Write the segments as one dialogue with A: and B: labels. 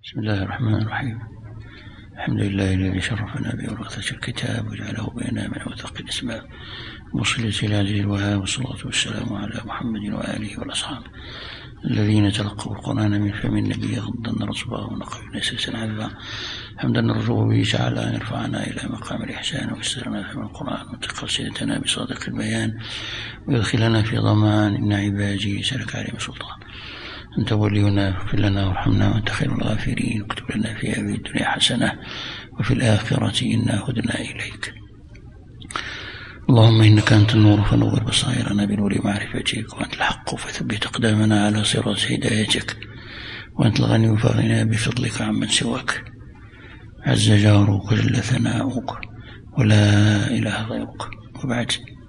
A: بسم الله الرحمن الرحيم. الحمد لله الذي شرفنا بورثة الكتاب وجعله بيننا من أوثق الأسباب، مصلي العزيز الوهاب، والصلاة والسلام على محمد وآله والأصحاب الذين تلقوا القرآن من فم النبي غضا رصبا ونقوا نسيسا عذبا، حمدا نرجو به تعالى أن يرفعنا إلى مقام الإحسان ويسرنا فهم القرآن وتقل سيدتنا بصادق البيان ويدخلنا في ضمان إن عبادي سلك عليهم سلطان. أنت ولينا فاغفر لنا وارحمنا وأنت خير الغافرين، واكتب لنا في هذه الدنيا حسنة وفي الآخرة إنا هدنا إليك. اللهم إنك أنت النور فنور بصائرنا بنور معرفتك، وأنت الحق فثبت أقدامنا على صراط هدايتك، وأنت الغني فاغننا بفضلك عمن سواك، عز جارك وجل ثناؤك ولا إله غيرك. وبعد،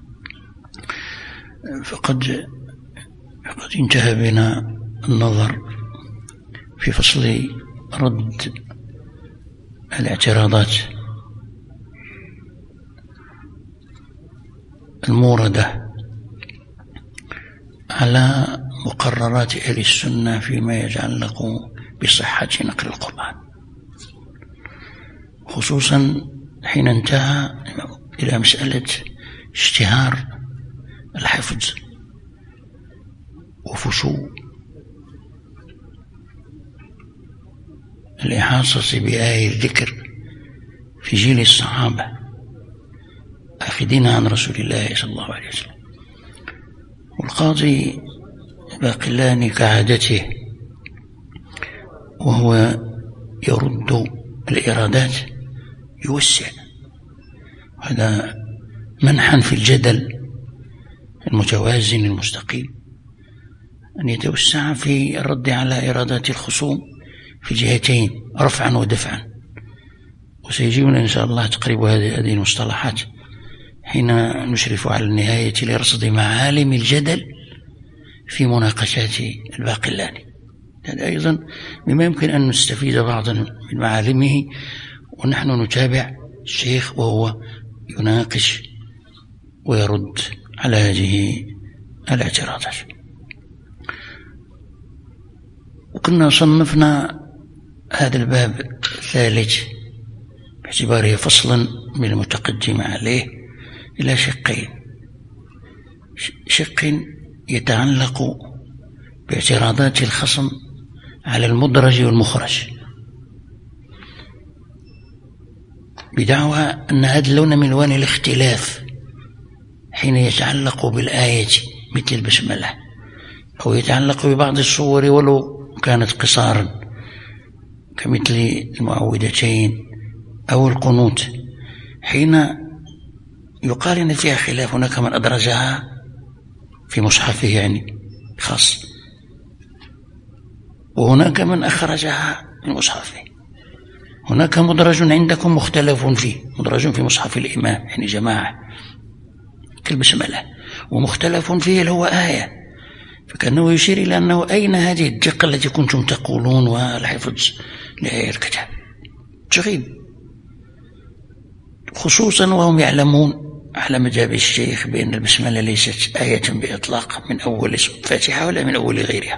A: فقد انتهى بنا النظر في فصل رد الاعتراضات الموردة على مقررات أهل السنة فيما يتعلق بصحة نقل القرآن، خصوصا حين انتهى إلى مسألة اشتهار الحفظ وفشو الإحاطة بآية الذكر في جيل الصحابة أخذين عن رسول الله صلى الله عليه وسلم. والقاضي باقلاني كعادته وهو يرد الإرادات يوسع، هذا منحا في الجدل المتوازن المستقيم أن يتوسع في الرد على إرادات الخصوم في جهتين، رفعا ودفعا. وسيجيبنا إن شاء الله تقريب هذه المصطلحات حين نشرف على النهاية لرصد معالم الجدل في مناقشات الباقلاني. هذا أيضا مما يمكن أن نستفيد بعضا من معالمه ونحن نتابع الشيخ وهو يناقش ويرد على هذه الاعتراضات. وكنا صنفنا هذا الباب الثالث باعتباره فصلا من المتقدم عليه إلى شقين: شق يتعلق باعتراضات الخصم على المدرج والمخرج بدعوى أن هذا اللون من ألوان الاختلاف حين يتعلق بالآية مثل البسملة، أو يتعلق ببعض الصور ولو كانت قصارا كمثل المعوذتين أو القنوت، حين يقال إن فيها خلاف. هناك من أدرجها في مصحفه يعني خاص، وهناك من أخرجها من مصحفه. هناك مدرج عندكم مختلف فيه، مدرج في مصحف الإمام يعني جماعة كالبسملة، ومختلف فيه اللي هو آية. فكأنه يشير إلى أنه أين هذه الدقة التي كنتم تقولون والحفظ لآية الكتاب؟ تغيب، خصوصا وهم يعلمون على مذهب الشيخ بأن البسملة ليست آية بإطلاق من أول الفاتحة ولا من أول غيرها.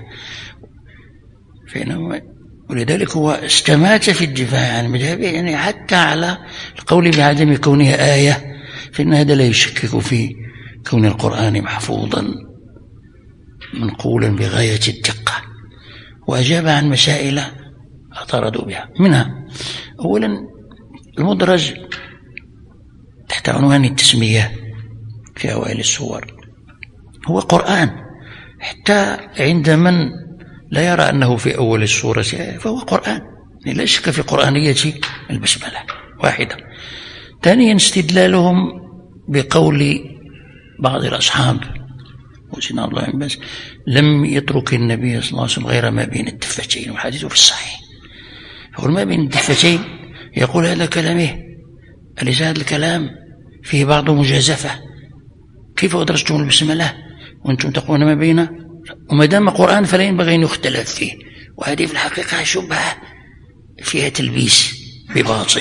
A: ولذلك هو استمات في الدفاع عن مذهبه، يعني حتى على القول بعدم كونها آية، فإن هذا لا يشكك في كون القرآن محفوظا منقولا بغاية الدقة. وأجاب عن مسائل اعترضوا بها، منها أولا المدرج تحت عنوان التسمية في أوائل السور هو قرآن، حتى عند من لا يرى أنه في أول السورة فهو قرآن، لا شك في قرآنية البسملة. واحدة. ثانيا استدلالهم بقول بعض الأصحاب وسيدنا عبد الله بن عباس: لم يترك النبي صلى الله عليه وسلم غير ما بين الدفتين، والحديث في الصحيح. يقول ما بين الدفتين، يقول هذا كلامه، أليس هذا الكلام فيه بعض مجازفة؟ كيف أدرجتم البسملة وأنتم تقولون ما بين؟ وما دام قرآن فلا ينبغي أن يختلف فيه. وهذه في الحقيقة شبهة فيها تلبيس بباطل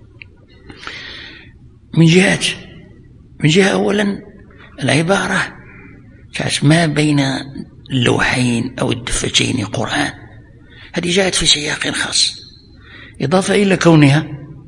A: من جهة أولا العبارة ما بين اللوحين أو الدفتين قرآن، هذه جاءت في سياق خاص، إضافة إلى كونها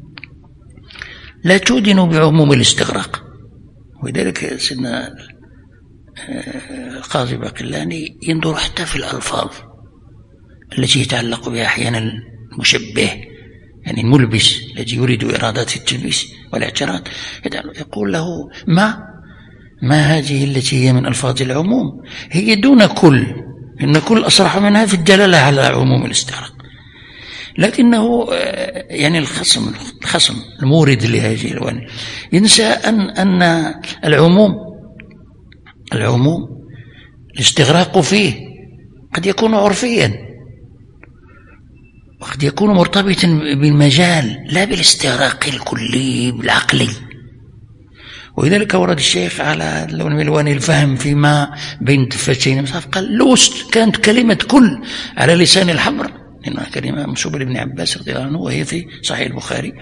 A: لا تودن بعموم الاستغراق. ولذلك سيدنا القاضي باقلاني ينظر حتى في الألفاظ التي يتعلق بها أحيانا المشبه، يعني الملبس الذي يريد إرادات التلبيس والاعتراض، يقول له ما هذه التي هي من ألفاظ العموم، هي دون كل، إن كل أصرح منها في الدلالة على عموم الاستغراق. لكنه يعني الخصم المورد لهذه الألوان ينسى أن العموم الاستغراق فيه قد يكون عرفيا وقد يكون مرتبطا بالمجال لا بالاستغراق الكلي بالعقلي. ولذلك ورد الشيخ على لون من ألوان الفهم فيما بين دفتين، قال لوست كانت كلمة كل على لسان الحبر، إنها كلمة منسوبة لابن عباس رضي الله عنه وهي في صحيح البخاري.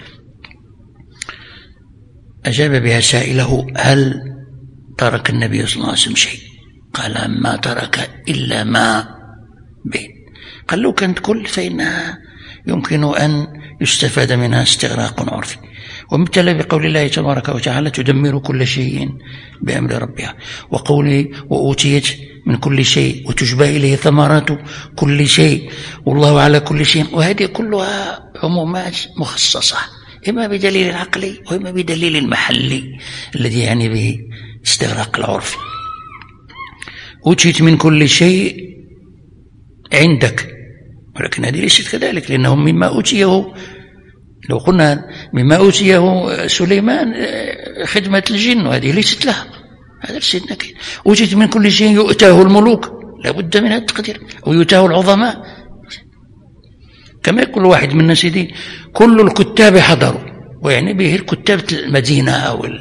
A: أجاب بها سائله هل ترك النبي صلى الله عليه وسلم شيء؟ قال ما ترك إلا ما بين. قال لو كانت كل فإنها يمكن أن يستفاد منها استغراق عرفي. ومثل بقول الله تبارك وتعالى تدمر كل شيء بأمر ربها، وقوله وأوتيت من كل شيء وتجبى إليه ثمرات كل شيء والله على كل شيء. وهذه كلها عمومات مخصصة إما بدليل العقلي وإما بدليل المحلي الذي يعني به استغراق العرف. أوتيت من كل شيء عندك، ولكن هذه ليست كذلك، لأنه مما أوتيه، لو قلنا مما أوتيه سليمان خدمة الجن وهذه ليست لها، هذا سيدنا كين. أوتيت من كل شيء يؤتاه الملوك، لا بد من هذا التقدير، ويؤتاه العظماء. كما يقول واحد من سيدي كل الكتاب حضروا، ويعني به الكتاب المدينة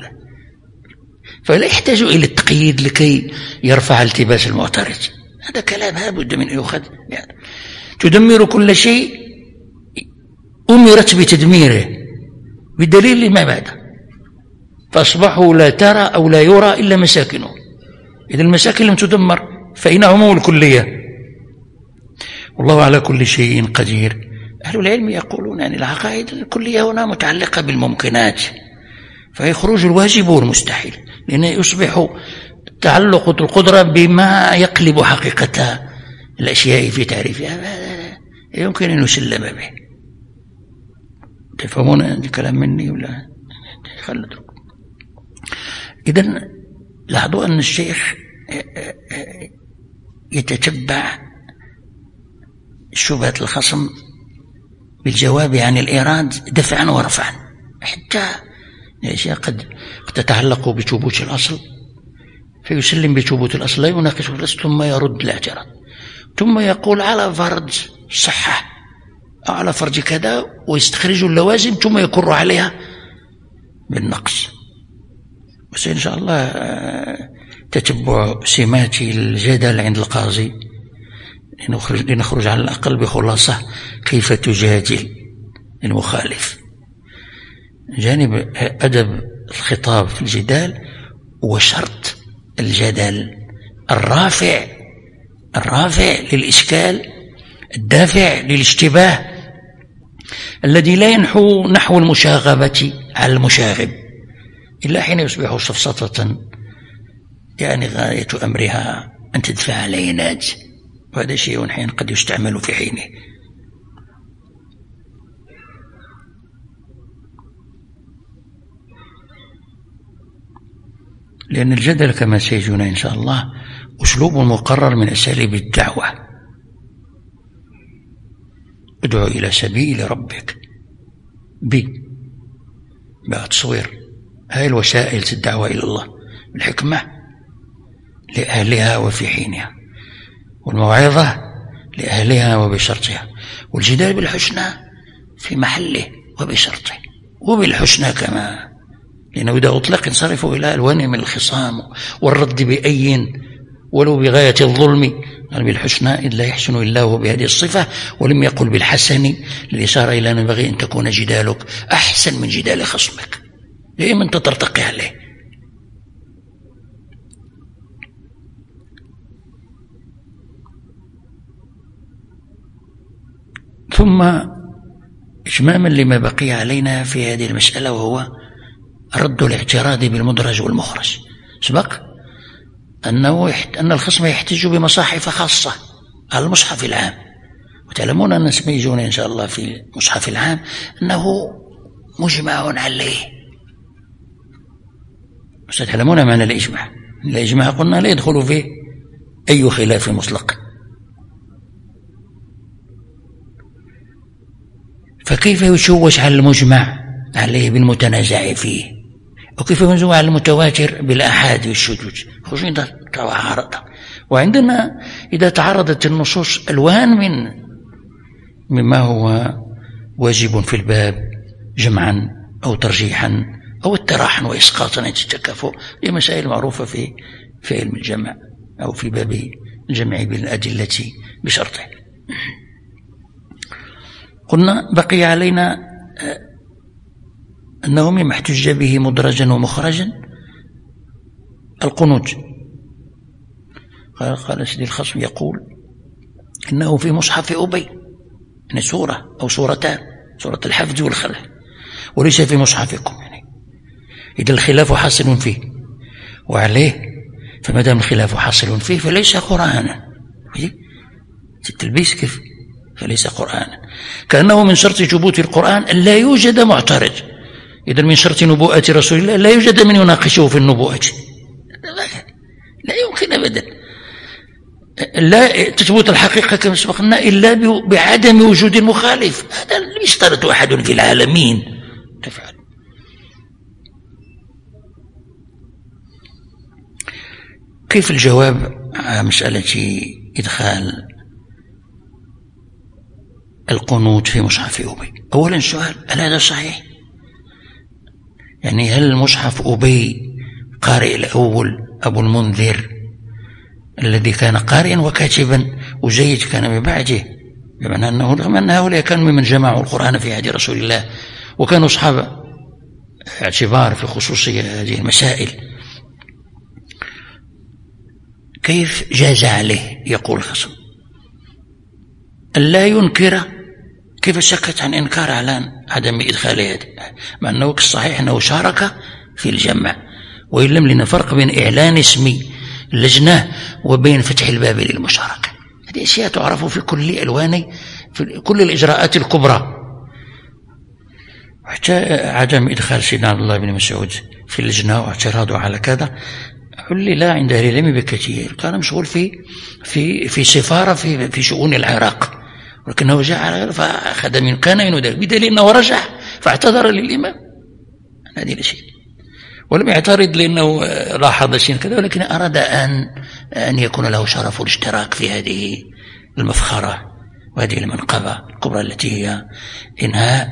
A: فلا يحتاج إلى التقييد لكي يرفع التباس المعترض. هذا كلام لا بد من أن يؤخذ يعني. تدمر كل شيء أمرت بتدميره بدليل ما بعد، فأصبحوا لا ترى أو لا يرى إلا مساكنه. إذا المساكن لم تدمر فإن عموم الكلية. والله على كل شيء قدير. أهل العلم يقولون أن العقائد الكلية هنا متعلقة بالممكنات، فهي خروج الواجب والمستحيل، لأنه يصبح تعلق القدرة بما يقلب حقيقة الأشياء في تعريفها، يمكن أن يسلم به. تفهمون الكلام مني ولا خلدوا؟ إذن لاحظوا أن الشيخ يتتبع شبهة الخصم بالجواب عن الإيراد دفعا ورفعا، حتى الأشياء قد تتعلق بثبوت الأصل فيسلم بثبوت الأصل لا يناقش الأصل ثم يرد الاعتراض، ثم يقول على فرض صحة أو على فرض كذا ويستخرج اللوازم ثم يقر عليها بالنقص. وسإن شاء الله تتبع سمات الجدل عند القاضي لنخرج على الأقل بخلاصة كيف تجادل المخالف. جانب أدب الخطاب في الجدال وشرط الجدل الرافع للإشكال، الدافع للاشتباه، الذي لا ينحو نحو المشاغبة على المشاغب إلا حين يصبح سفسطة يعني غاية أمرها أن تدفع على عناد، وهذا شيء حين قد يستعمل في حينه. لأن الجدل كما سيجونا إن شاء الله أسلوب مقرر من أساليب الدعوة. ادعو إلى سبيل ربك بتصوير هاي الوسائل الدعوة إلى الله بالحكمة لأهلها وفي حينها، والموعظة لأهلها وبشرطها، والجدال بالحسنى في محله وبشرطه وبالحسنى كما، لأنه إذا أطلق انصرف إلى ألوان من الخصام والرد بأي ولو بغاية الظلم. قال بالحسنى إذ لا يحسن إلا هو بهذه الصفة، ولم يقل بالحسن للإشارة إلى أن ينبغي أن تكون جدالك أحسن من جدال خصمك، دائما تترتقي عليه. ثم إتماما لما بقي علينا في هذه المسألة، وهو رد الاعتراض بالمدرج والمخرج. سبق أن الخصم يحتج بمصاحف خاصة على المصحف العام، وتعلمون أن سيجون إن شاء الله في المصحف العام أنه مجمع عليه. ستعلمون معنى الإجماع. الإجماع قلنا لا يدخل فيه أي خلاف مطلق. فكيف يشوش على المجمع عليه بالمتنازع فيه، وكيف ينزع على المتواتر بالآحاد والشذوذ، خصوصا إذا تعارض. وعندنا إذا تعارضت النصوص ألوان مما هو واجب في الباب جمعا أو ترجيحا أو اطراحا وإسقاطا التكافؤ، هي مسائل معروفة في علم الجمع أو في باب الجمع بالأدلة بشرطه. قلنا بقي علينا أنه مما احتج به مدرجا ومخرجا القنوت. قال سيدي الخصم يقول إنه في مصحف أبي، يعني سورة أو سورتان، سورة الحفظ والخلع، وليس في مصحفكم. يعني إذا الخلاف حاصل فيه وعليه، فما دام الخلاف حاصل فيه فليس قرآنا. التلبيس كيف؟ فليس قرآنا. كأنه من شرط ثبوت القرآن أن لا يوجد معترض. إذا من شرط نبوءة رسول الله لا يوجد من يناقشه في النبوءة، لا يمكن أبدا. لا تثبت الحقيقة كما سبقنا إلا بعدم وجود المخالف. هذا لا يشترط أحد في العالمين تفعل. كيف الجواب على مسألة إدخال القنوت في مصحف أبي؟ أولا سؤال، هل هذا صحيح؟ يعني هل المصحف أبي قارئ الأول أبو المنذر الذي كان قارئا وكاتبا وزيد كان من بعده، بمعنى أنه رغم أن هؤلاء كانوا ممن جمعوا القرآن في عهد رسول الله وكانوا أصحاب اعتبار في خصوصية هذه المسائل، كيف جاز عليه يقول الخصم ألا ينكر؟ كيف سكت عن إنكار على عدم إدخال هذا، مع أنه الصحيح أنه شارك في الجمع، وإن لم لنا فرق بين إعلان اسم اللجنة وبين فتح الباب للمشاركة. هذه أشياء تعرف في كل ألوان، في كل الإجراءات الكبرى. حتى عدم إدخال سيدنا عبد الله بن مسعود في اللجنة واعتراضه على كذا علل عند أهل العلم بكثير. كان مشغول في سفارة في شؤون العراق، ولكنه جاء فأخذ من كان ينودر بدليل أنه رجع فاعتذر للإمام عن هذه الأشياء، ولم يعترض لأنه لاحظ شيئا كذا، ولكن أراد أن يكون له شرف الاشتراك في هذه المفخرة وهذه المنقبة الكبرى التي هي إنهاء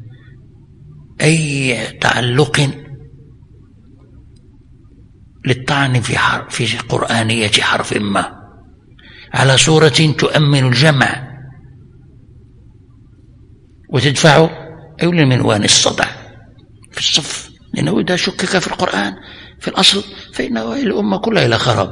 A: أي تعلق للطعن في قرآنية حرف ما على صورة تؤمن الجمع وتدفع أولى من وان الصدع في الصف، لأنه إذا شكك في القرآن في الأصل فإنه الأمة كلها إلى خراب.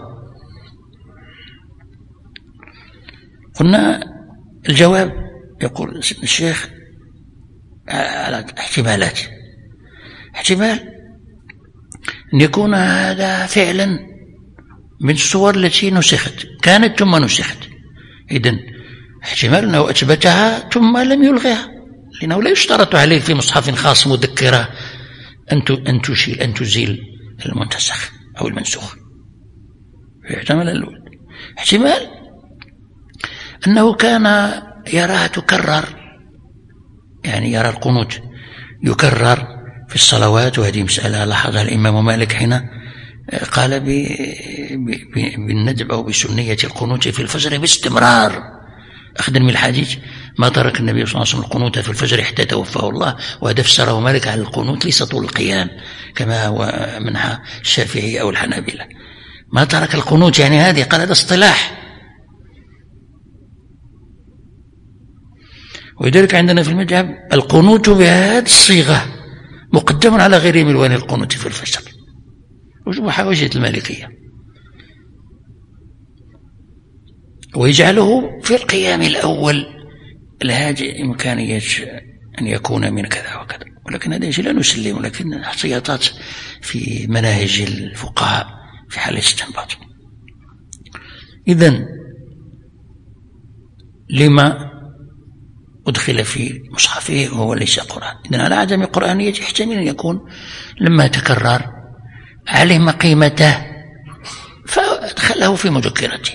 A: قلنا الجواب يقول الشيخ على احتمالات. احتمال أن يكون هذا فعلا من الصور التي نسخت، كانت ثم نسخت. إذن احتمال أنه أثبتها ثم لم يلغيها، لأنه لا يشترط عليه في مصحف خاص مذكرة أن تزيل المنتسخ أو المنسوخ. احتمال الأول. احتمال أنه كان يراها تكرر، يعني يرى القنوت يكرر في الصلوات، وهذه مسألة لاحظها الإمام مالك حين قال بالندب أو بسنية القنوت في الفجر باستمرار، أخذا من الحديث ما ترك النبي صلى الله عليه وسلم القنوت في الفجر حتى توفاه الله، وهذا فسره مالك على القنوت ليس طول القيام كما هو منها الشافعي أو الحنابلة. ما ترك القنوت يعني هذه، قال هذا اصطلاح. ولذلك عندنا في المذهب القنوت بهذه الصيغة مقدم على غيره من ألوان القنوت في الفجر، وحوجة المالكية، ويجعله في القيام الأول لهذه إمكانية أن يكون من كذا وكذا، ولكن هذا شيء لا نسلم، ولكن احتياطات في مناهج الفقهاء في حال الاستنباط. إذن لما أدخل في مصحفه وهو ليس قرآن؟ إذن على عدم قرآنية يحتمل أن يكون لما تكرر علم قيمته فأدخله في مذكرته،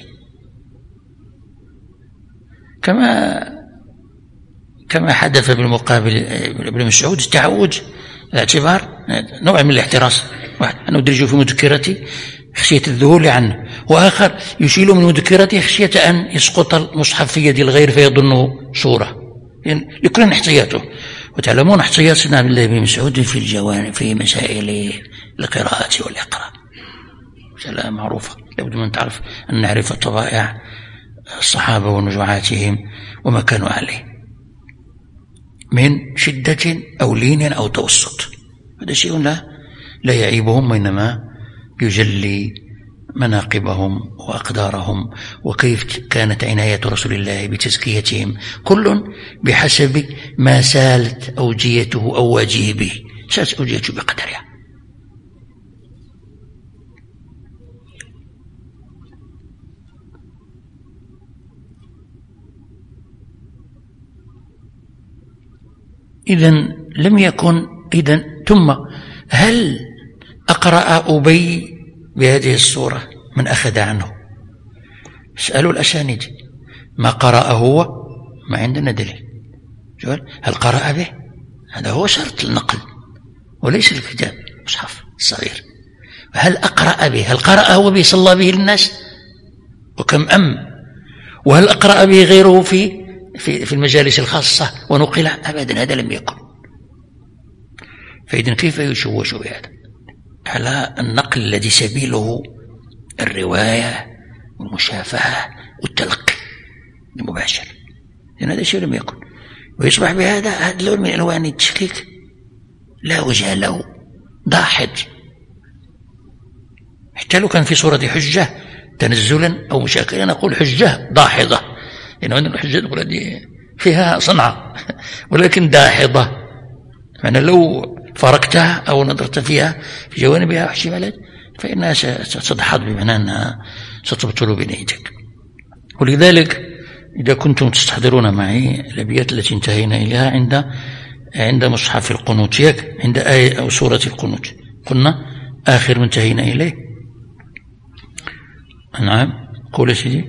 A: كما حدث بالمقابل ابن مسعود، التعود الاعتبار نوع من الاحتراس، واحد أنا أدرجه في مذكرتي خشية الذهول عنه، وآخر يشيل من مذكرته خشية أن يسقط المصحف في يد الغير فيظنه صورة، يعني لكل احتياطه. وتعلمون احتياط سيدنا عبد الله بن مسعود في الجوانب في مسائل القراءة والإقراء، مسألة معروفة لابد من تعرف أن نعرف طبائع الصحابة ونزوعاتهم وما كانوا عليه من شدة أو لين أو توسط. هذا شيء لا يعيبهم، وإنما يجلي مناقبهم وأقدارهم، وكيف كانت عناية رسول الله بتزكيتهم، كل بحسب ما سالت أوجيته أو واجه به، سالت أوجيته بقدرها. إذن لم يكن ثم هل أقرأ أبي بهذه الصورة؟ من أخذ عنه؟ اسألوا الأسانيد، ما قرأ هو ما عندنا دليل. هل قرأ به؟ هذا هو شرط النقل وليس الكتاب المصحف الصغير. هل أقرأ به؟ هل قرأ هو به صلى به للناس وكم وهل أقرأ به غيره في المجالس الخاصة ونقل؟ أبدا، هذا لم يكن. فإذن كيف يشوش بهذا على النقل الذي سبيله الرواية والمشافهة والتلقي المباشر؟ لأن هذا شيء لم يكن، ويصبح بهذا لون من ألوان التشكيك لا وجه له، ضاحد. حتى لو كان في صورة حجة تنزلا أو مشاكلا نقول حجة ضاحضة، لأن عندنا الحجة نقول هذه فيها صنعة ولكن داحضة، يعني لو فرقتها أو نظرت فيها في جوانبها واحتمالات فإنها ستدحض، بمعنى أنها ستبطل بنيتك. ولذلك إذا كنتم تستحضرون معي الأبيات التي انتهينا إليها عند مصحف القنوت، عند آية أو سورة القنوت، قلنا آخر منتهينا إليه. نعم، قول سيدي.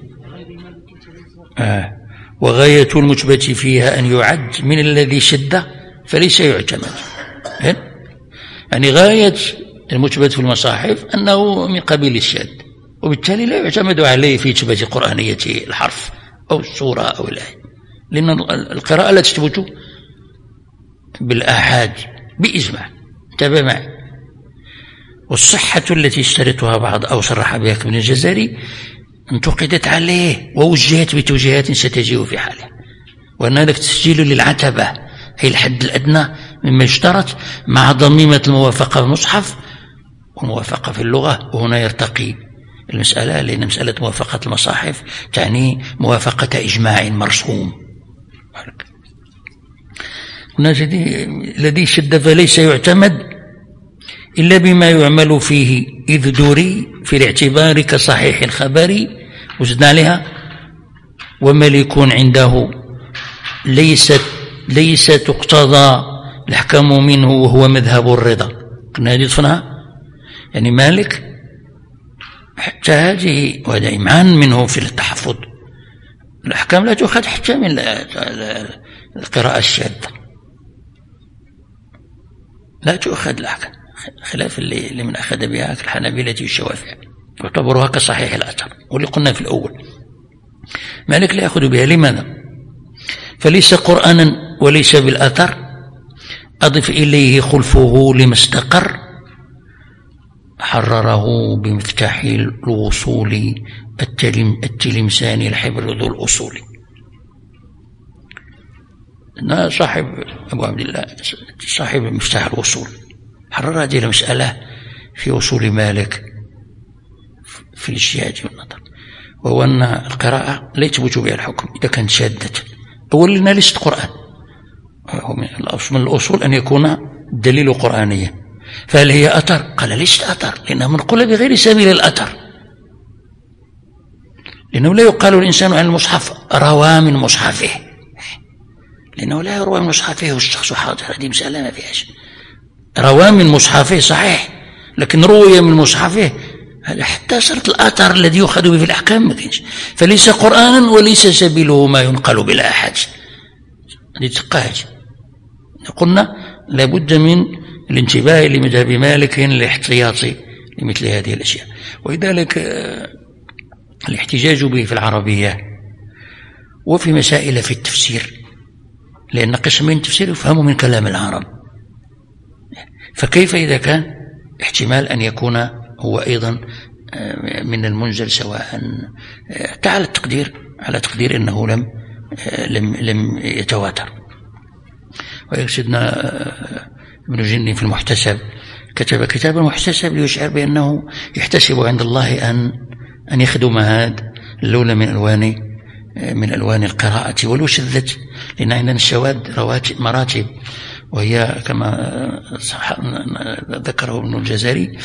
A: وغاية المثبت فيها أن يعد من الذي شد فليس يعتمد. يعني غاية المثبت في المصاحف أنه من قبيل الشد، وبالتالي لا يعتمد عليه في إثبات قرآنية الحرف أو السورة أو الآية، لأن القراءة لا تثبت بالآحاد بإجماع. انتبه معي. والصحة التي اشترطها بعض أو صرح بها ابن الجزري انتقدت عليه ووجهت بتوجيهات ستجيء في حاله، وأن هذا تسجيل للعتبة أي الحد الأدنى مما يشترط مع ضميمة الموافقة في المصحف والموافقة في اللغة. وهنا يرتقي المسألة، لأن مسألة موافقة المصاحف تعني موافقة إجماع مرسوم. هنا الذي شد فليس يعتمد إلا بما يعمل فيه، إذ دوري في الاعتبار كصحيح الخبر. وزدنا عليها وملك عنده ليس تقتضى الأحكام منه وهو مذهب الرضا. قلنا هذه صفناها، يعني مالك حتى هذه، وهذا إمعان منه في التحفظ. الأحكام لا تؤخذ حتى من القراءة الشاذة، لا تؤخذ الأحكام، خلاف اللي من أخذ بها الحنابلة والشوافع، يعتبرها كصحيح الأثر. واللي قلنا في الأول مالك لا يأخذ بها. لماذا؟ فليس قرآنا وليس بالأثر، أضف إليه خلفه لما استقر، حرره بمفتاح الوصول التلمساني الحبر ذو الأصول. صاحب أبو عبد الله صاحب مفتاح الوصول حرر هذه المسألة في وصول مالك في الاجتهاد والنظر، وهو أن القراءة لا يثبت بها الحكم إذا كانت شاذة. أولا ليست قرآن، من الأصول أن يكون الدليل قرآنيا. فهل هي أثر؟ قال ليست أثر، لأنها منقولة بغير سبيل الأثر، لأنه لا يقال الإنسان عن المصحف روى من مصحفه، لأنه لا يروى من مصحفه والشخص حاضر، هذه مسألة ما فيهاش. روى من مصحفه صحيح، لكن روي من مصحفه هذا حتى صارت الأثر الذي يؤخذ به في الأحكام ما كاينش، فليس قرآنا وليس سبيله ما ينقل بلا أحد. هذه تقاهج. قلنا لابد من الانتباه لمذهب مالك الاحتياطي لمثل هذه الأشياء، ولذلك الاحتجاج به في العربية وفي مسائل في التفسير، لأن قسمين التفسير يفهم من كلام العرب، فكيف إذا كان احتمال أن يكون هو أيضا من المنزل، سواء على تقدير أنه لم يتواتر. ويقصدنا ابن جني في المحتسب كتب كتابا محتسب ليشعر بأنه يحتسب عند الله أن يخدم هذا اللون من ألوان القراءة ولو شذت، لأن عندنا الشواذ مراتب، وهي كما ذكره ابن الجزري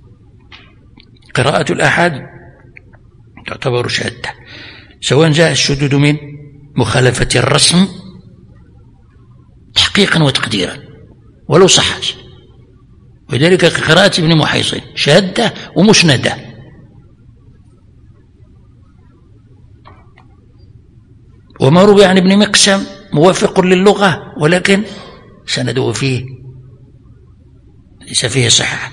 A: قراءة الآحاد تعتبر شاذة، سواء جاء الشذوذ من مخالفة الرسم تحقيقا وتقديرا ولو صحت، ولذلك قراءة ابن محيصن شاذة ومسندة. وما روي عن ابن مقسم موافق للغة ولكن سنده فيه ليس فيه صحة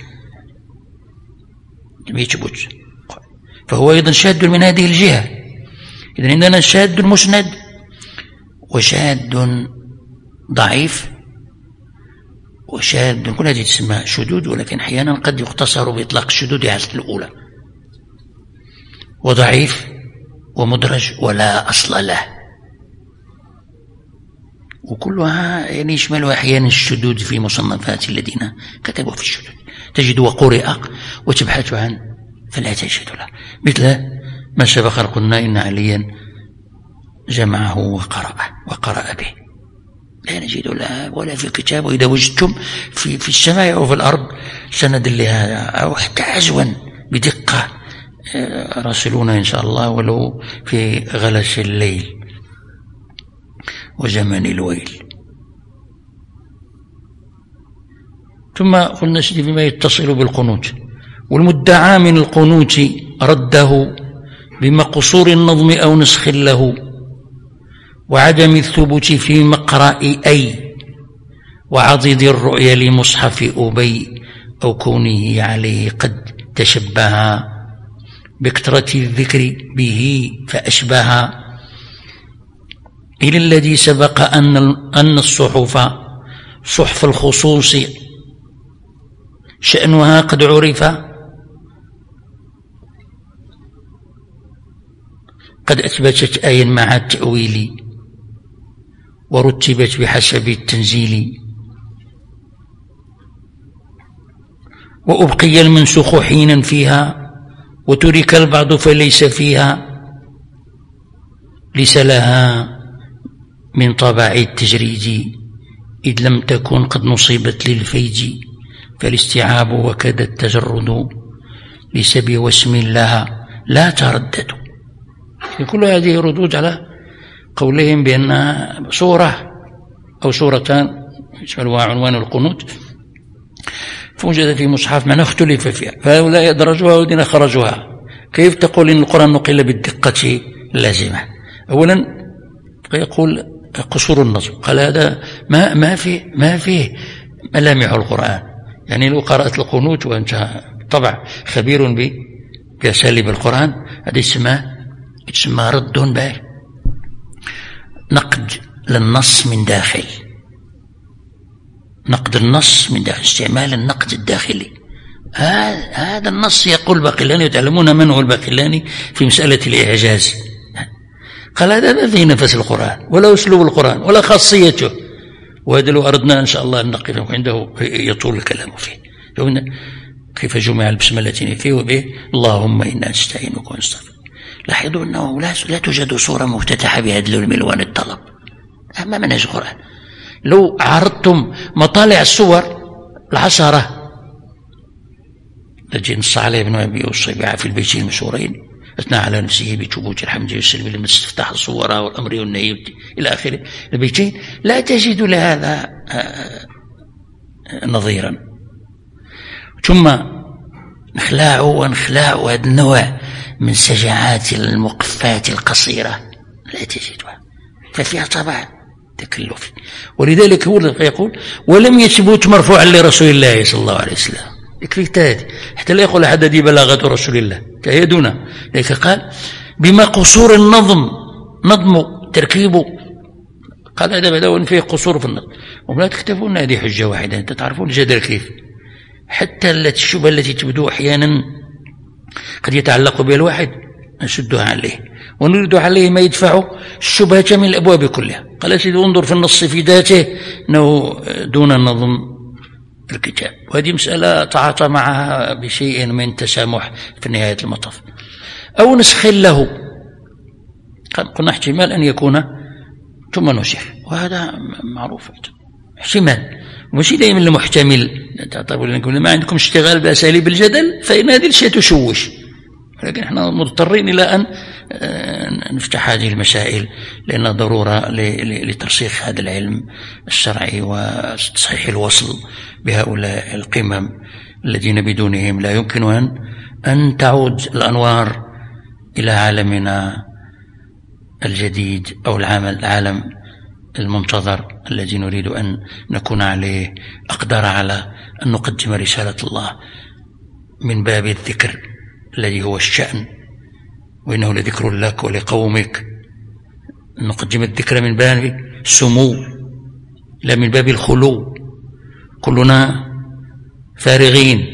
A: لم يثبت، فهو أيضا شاذ من هذه الجهة. إذن عندنا شاذ مسند وشاذ ضعيف وشاذ، كل هذه تسمى شذوذ، ولكن أحيانا قد يقتصر بإطلاق الشذوذ على الأولى، وضعيف ومدرج ولا أصل له، وكلها يعني يشملها أحيانا الشذوذ في مصنفات الذين كتبوا في الشذوذ، تجد وقرئ وتبحث عنه فلا تجد له، مثل ما سبق قلنا إن عليا جمعه وقرأ به، لا نجد لا ولا في الكتاب. وإذا وجدتم في السماء أو في الأرض سند لهذا أو حتى عزوا بدقة راسلونا إن شاء الله ولو في غلس الليل وزمن الويل. ثم قلنا سيدي فيما يتصل بالقنوت، والمدعى من القنوت رده بمقصور النظم أو نسخ له، وعدم الثبوت في مقرأ أي، وعضد الرؤيا لمصحف أبي، أو كونه عليه قد تشبه، بكثرة الذكر به فأشبه، إلى الذي سبق أن الصحف صحف الخصوص شأنها قد عرف، قد أثبتت آية مع التأويل، ورتبت بحسب التنزيل، وأبقي المنسوخ حينا فيها، وترك البعض فليس فيها، ليس لها من طبع التجريد، إذ لم تكن قد نصيبت للفيج، فالاستيعاب وكذا التجرد لسبي واسم لها لا تردد. كل هذه ردود على قولهم بأنها صورة أو صورتان يشملها عنوان القنوت، فوجد في مصحف من اختلف فيها، فهؤلاء أدرجوها والذين خرجوها. كيف تقول إن القرآن نقل بالدقة اللازمة؟ أولا يقول قصور النظم، قال هذا ما فيه ملامح القرآن، يعني لو قرأت القنوت وأنت طبعا خبير بأساليب القرآن هذا يسمى رد به نقد للنص من داخل، نقد النص من داخل، استعمال النقد الداخلي. هذا النص يقول الباقلاني، وتعلمون من هو الباقلاني في مسألة الإعجاز. قال هذا ما فيه نفس القرآن ولا أسلوب القرآن ولا خاصيته، وهذا لو أردنا إن شاء الله أن نقف عنده يطول الكلام فيه. كيف جمع البسملتين فيه وبه اللهم إنا نستعينك ونستغفرك. لاحظوا أنه لا توجد صورة مفتتحة بهذا الملوان الطلب، ما منهج القرآن. لو عرضتم مطالع الصور العشرة التي نص عليه ابن أبي والصبيعة في البيتين المشهورين، أثنى على نفسه بثبوت الحمد والسلم لما استفتح الصور والأمر والنهي إلى آخره البيتين، لا تجد لهذا نظيرا. ثم نخلاع هذا النوع من سجعات المقفات القصيرة لا تجدها، ففيها طبع تكلف. ولذلك هو يقول ولم يثبت مرفوعا لرسول الله صلى الله عليه وسلم، يكفي تهدي حتى لا يقول أحد هذه بلاغة رسول الله تهدنا. لذلك قال بما قصور النظم، نظم تركيبه، قال هذا بدأ فيه قصور في النظم. ولا تكتفون هذه حجة واحدة، أنت تعرفون الجدل كيف حتى الشبهة التي تبدو أحيانا قد يتعلق بها الواحد نشدها عليه ونريد عليه ما يدفع الشبهة من الأبواب كلها. قال سيدي انظر في النص في ذاته أنه دون النظم الكتاب، وهذه مسألة تعاطى معها بشيء من التسامح في نهاية المطاف. أو نسخ له، قلنا احتمال أن يكون ثم نسخ، وهذا معروف احتمال ماشي دائما المحتمل. نقول ما عندكم اشتغال بأساليب الجدل فإن هذه الشيء تشوش، ولكن احنا مضطرين إلى أن نفتح هذه المسائل لأنها ضرورة لترسيخ هذا العلم الشرعي وتصحيح الوصل بهؤلاء القمم الذين بدونهم لا يمكن أن تعود الأنوار إلى عالمنا الجديد أو العالم المنتظر الذي نريد أن نكون عليه أقدر على أن نقدم رسالة الله من باب الذكر الذي هو الشأن، وإنه لذكر لك ولقومك. نقدم الذكر من باب السمو لا من باب الخلو، كلنا فارغين.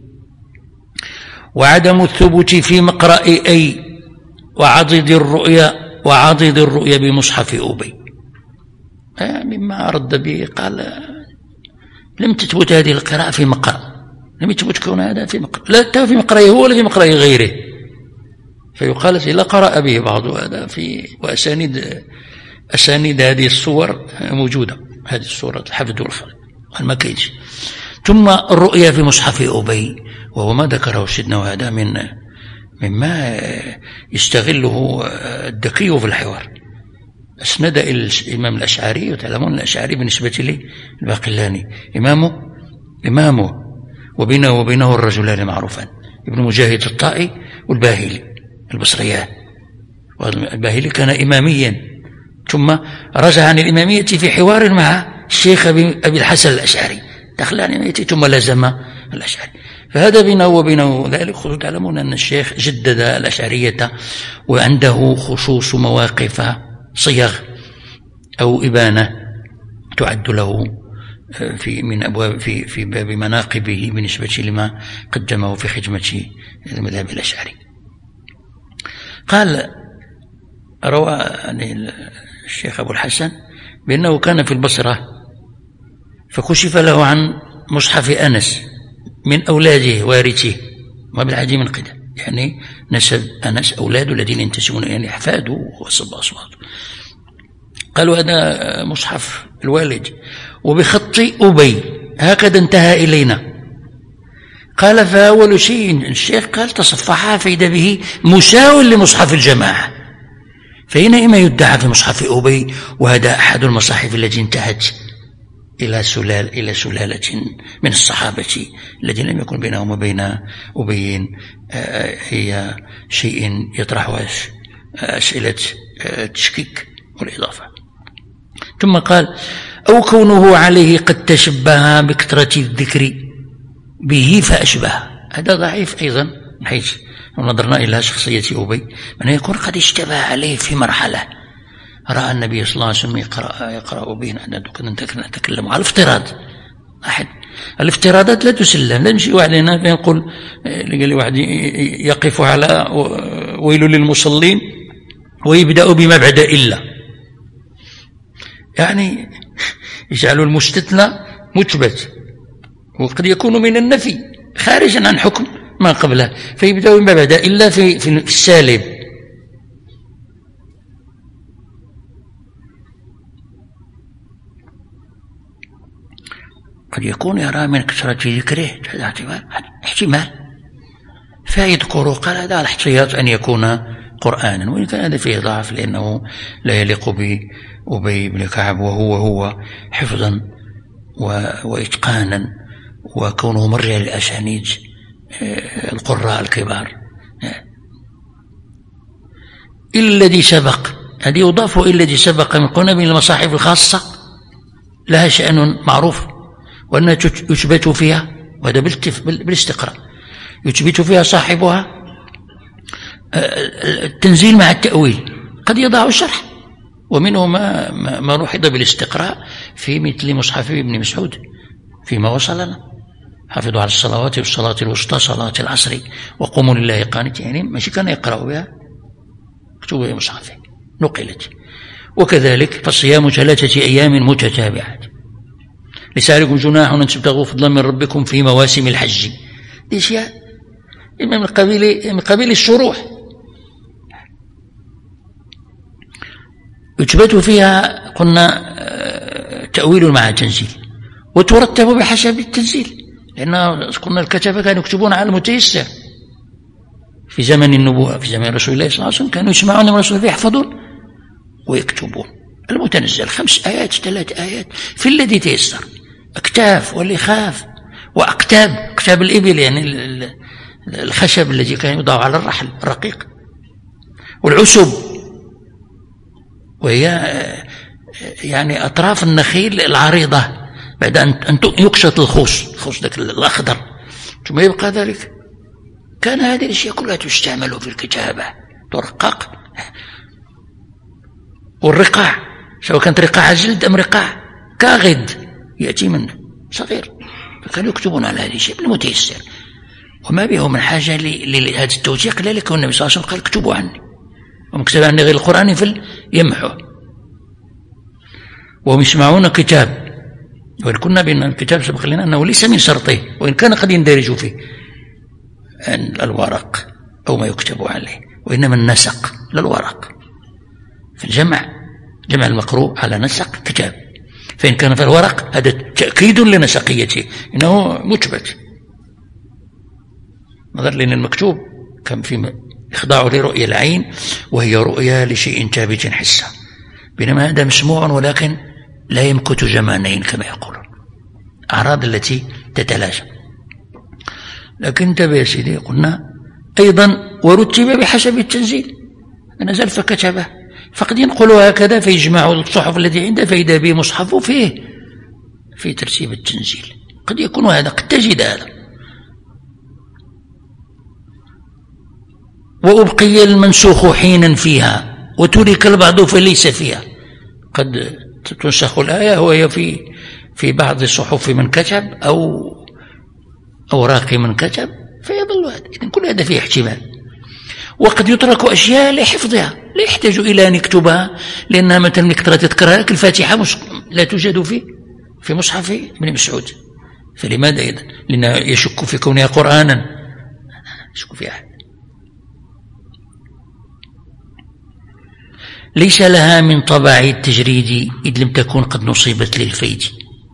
A: وعدم الثبوت في مقرأ أي وعضد الرؤيا بمصحف أبي، مما رد به قال لم تثبت هذه القراءة في مقرأ، لم يثبت كون هذا في مقرأ، لا في مقرأه هو ولا في مقرأ غيره، فيقال لا قرأ به بعض هذا في أسانيد هذه الصور موجودة، هذه الصورة الحفظ والخلق ما كاينش. ثم الرؤيا في مصحف أبي، وهو ما ذكره سيدنا، وهذا مما يستغله الذكي في الحوار. أسند إلى الإمام الأشعري، وتعلمون الأشعري بالنسبة للباقلاني إمامه وبينه وبينه الرجلان معروفان، ابن مجاهد الطائي والباهلي البصريان. والباهلي كان إماميا ثم رجع عن الإمامية في حوار مع الشيخ أبي الحسن الأشعري، دخل عن الإمامية ثم لزم الأشعري. فهذا بينه وبينه ذلك. تعلمون أن الشيخ جدد الأشعرية وعنده خصوص مواقف صيغ أو إبانة تعد له من أبواب في باب مناقبه بالنسبة لما قدمه في خدمة المذهب الأشعري. قال روى الشيخ أبو الحسن بأنه كان في البصرة فكشف له عن مصحف أنس من أولاده وارثه، ما بالعديم من قدم، يعني نسب أنس أولاده الذين ينتسبون يعني أحفاده وصب أصواته. قالوا هذا مصحف الوالد وبخط أبي، هكذا انتهى إلينا. قال فأول شيء الشيخ قال تصفحها فإذا به مساو لمصحف الجماعة، فهنا يدعى في مصحف أبي، وهذا أحد المصاحف التي انتهت إلى سلالة من الصحابة الذين لم يكن بينهم وبين أبي هي شيء يطرح أسئلة التشكيك والإضافة. ثم قال أو كونه عليه قد تشبه بكثرة الذكر به فأشبه، هذا ضعيف أيضا من حيث نظرنا إلى شخصية أبي، من يكون قد اشتبه عليه في مرحلة رأى النبي صلى الله عليه وسلم يقرأ به. نتكلم على الافتراض، أحد الافتراضات لا تسلم، لا نمشي واحد هنا يقول قال لي واحد يقف على ويل للمصلين ويبدأ بما بعد إلا، يعني يجعل المستثنى مثبت وقد يكون من النفي خارجا عن حكم ما قبله، فيبدأ بما بعد إلا في السالب. قد يكون يرى من كثرة ذكره هذا احتمال فيذكر، قال هذا الاحتياط أن يكون قرآنا، وإن كان هذا فيه ضعف لأنه لا يليق بأبي بن كعب وهو حفظا وإتقانا وكونه مرجع للأسانيد القراء الكبار. إلا الذي سبق، هذه يضاف إلى الذي سبق من قلنا من المصاحف الخاصة لها شأن معروف، وأنها يثبت فيها، وهذا بالاستقراء يثبت فيها صاحبها التنزيل مع التأويل، قد يضع الشرح، ومنه ما لوحظ بالاستقراء في مثل مصحف ابن مسعود فيما وصل لنا: حافظوا على الصلوات والصلاة الوسطى صلاة العصر وقوموا لله قانتين، يعني ماشي كان يقرأ بها، مكتوبة في مصحفه نقلت. وكذلك فالصيام 3 أيام متتابعات، ليس عليكم جناح أن تبتغوا فضلا من ربكم في مواسم الحج. دي أشياء من قبيل الشروح يثبت فيها قلنا تأويل مع تنزيل، وترتب بحسب التنزيل، لأن قلنا الكتبة كانوا يكتبون على المتيسر في زمن النبوة، في زمن رسول الله صلى الله عليه وسلم كانوا يسمعون من رسول الله يحفظون ويكتبون المتنزل 5 آيات 3 آيات في الذي تيسر، أكتاف واللخاف وأقتاب، أقتاب الإبل يعني الخشب الذي كان يوضع على الرحل الرقيق، والعسب وهي يعني أطراف النخيل العريضة بعد أن يقشط الخوص ذاك الأخضر ثم يبقى ذلك. كان هذه الأشياء كلها تستعمل في الكتابة، ترقق. والرقاع سواء كانت رقاع جلد أم رقاع كاغد يأتي منه صغير، فكانوا يكتبون على هذه الشيء بالمتيسر، وما به من حاجة لهذا التوثيق، لا لكون النبي صلى الله عليه وسلم قال اكتبوا عني، ومن كتب عني غير القرآن يمحوه. وهم يسمعون كتاب، وإن كنا بأن الكتاب سبق لنا أنه ليس من شرطه، وإن كان قد يندرج فيه الورق أو ما يكتب عليه، وإنما النسق للورق في جمع المقروء على نسق كتاب، فإن كان في الورق هذا تأكيد لنسقيته، إنه مثبت، نظر لأن المكتوب كان في إخضاع لرؤية العين، وهي رؤية لشيء ثابت حسا، بينما هذا مسموع ولكن لا يمكث زمانين كما يقولون، أعراض التي تتلاشى. لكن انتبه يا سيدي، قلنا أيضا ورتب بحسب التنزيل، نزل فكتبه، فقد ينقلوا هكذا فيجمعوا الصحف التي عنده فإذا به مصحف فيه في ترتيب التنزيل، قد يكون هذا، قد تجد هذا. وأبقي المنسوخ حينا فيها وترك البعض فليس فيها، قد تنسخ الآية وهي في بعض الصحف من كتب أو أوراق من كتب فيظل هذا، إذن كل هذا فيه احتمال. وقد يترك أشياء لحفظها، لا يحتاج إلى أن يكتبها، لأنها مثلا نكترة تذكرها لك الفاتحة لا توجد في مصحف ابن مسعود، فلماذا إذن؟ لأنه يشك في كونها قرآنا، يشك في أحد. ليس لها من طبع التجريد إذ لم تكن قد نصيبت للفيد.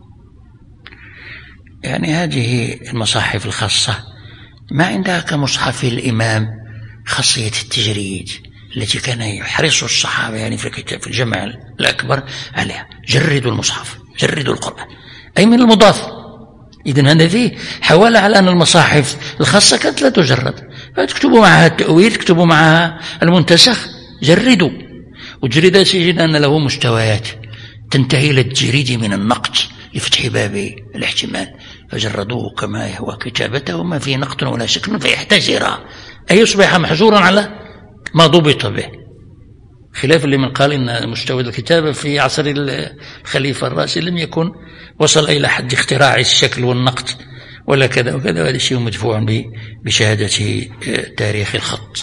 A: يعني هذه المصاحف الخاصة ما عندها كمصحف الإمام خاصية التجريد التي كان يحرص الصحابة يعني في الجمع الأكبر عليها، جردوا المصحف، جردوا القرآن، أي من المضاف. إذن هذا فيه حوالة على أن المصاحف الخاصة كانت لا تجرد، فتكتبوا معها التأويل، تكتبوا معها المنتسخ، جردوا. وجرد سيجد أن له مستويات تنتهي إلى التجريد من النقد لفتح باب الاحتمال، فجردوه كما هو كتابته وما فيه نقد ولا شكل فيحتجر، أي يصبح محجورا على ما ضبط به، خلاف اللي من قال إن مستوى الكتابة في عصر الخليفة الراشد لم يكن وصل إلى حد اختراع الشكل والنقد ولا كذا وكذا، وهذا الشيء مدفوع بشهادة تاريخ الخط.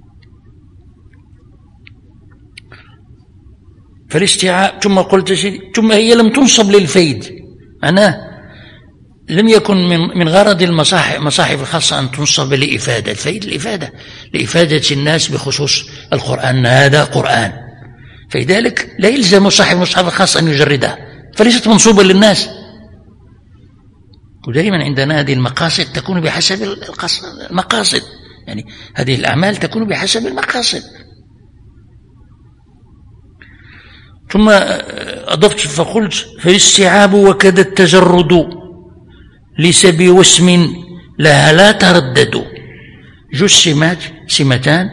A: فالاستيعاب ثم قلت ثم هي لم تنصب للفيد، معناه لم يكن من غرض المصاحف الخاصة أن تنصب لإفادة الفيد، لإفادة الناس بخصوص القرآن، هذا قرآن، فلذلك لا يلزم صاحب المصحف الخاص أن يجردها، فليست منصوبة للناس، ودائما عندنا هذه المقاصد تكون بحسب المقاصد، يعني هذه الأعمال تكون بحسب المقاصد. ثم أضفت فقلت: فالاستيعاب وكذا التجرد لسبي واسم لها لا تردد. جوج سمتان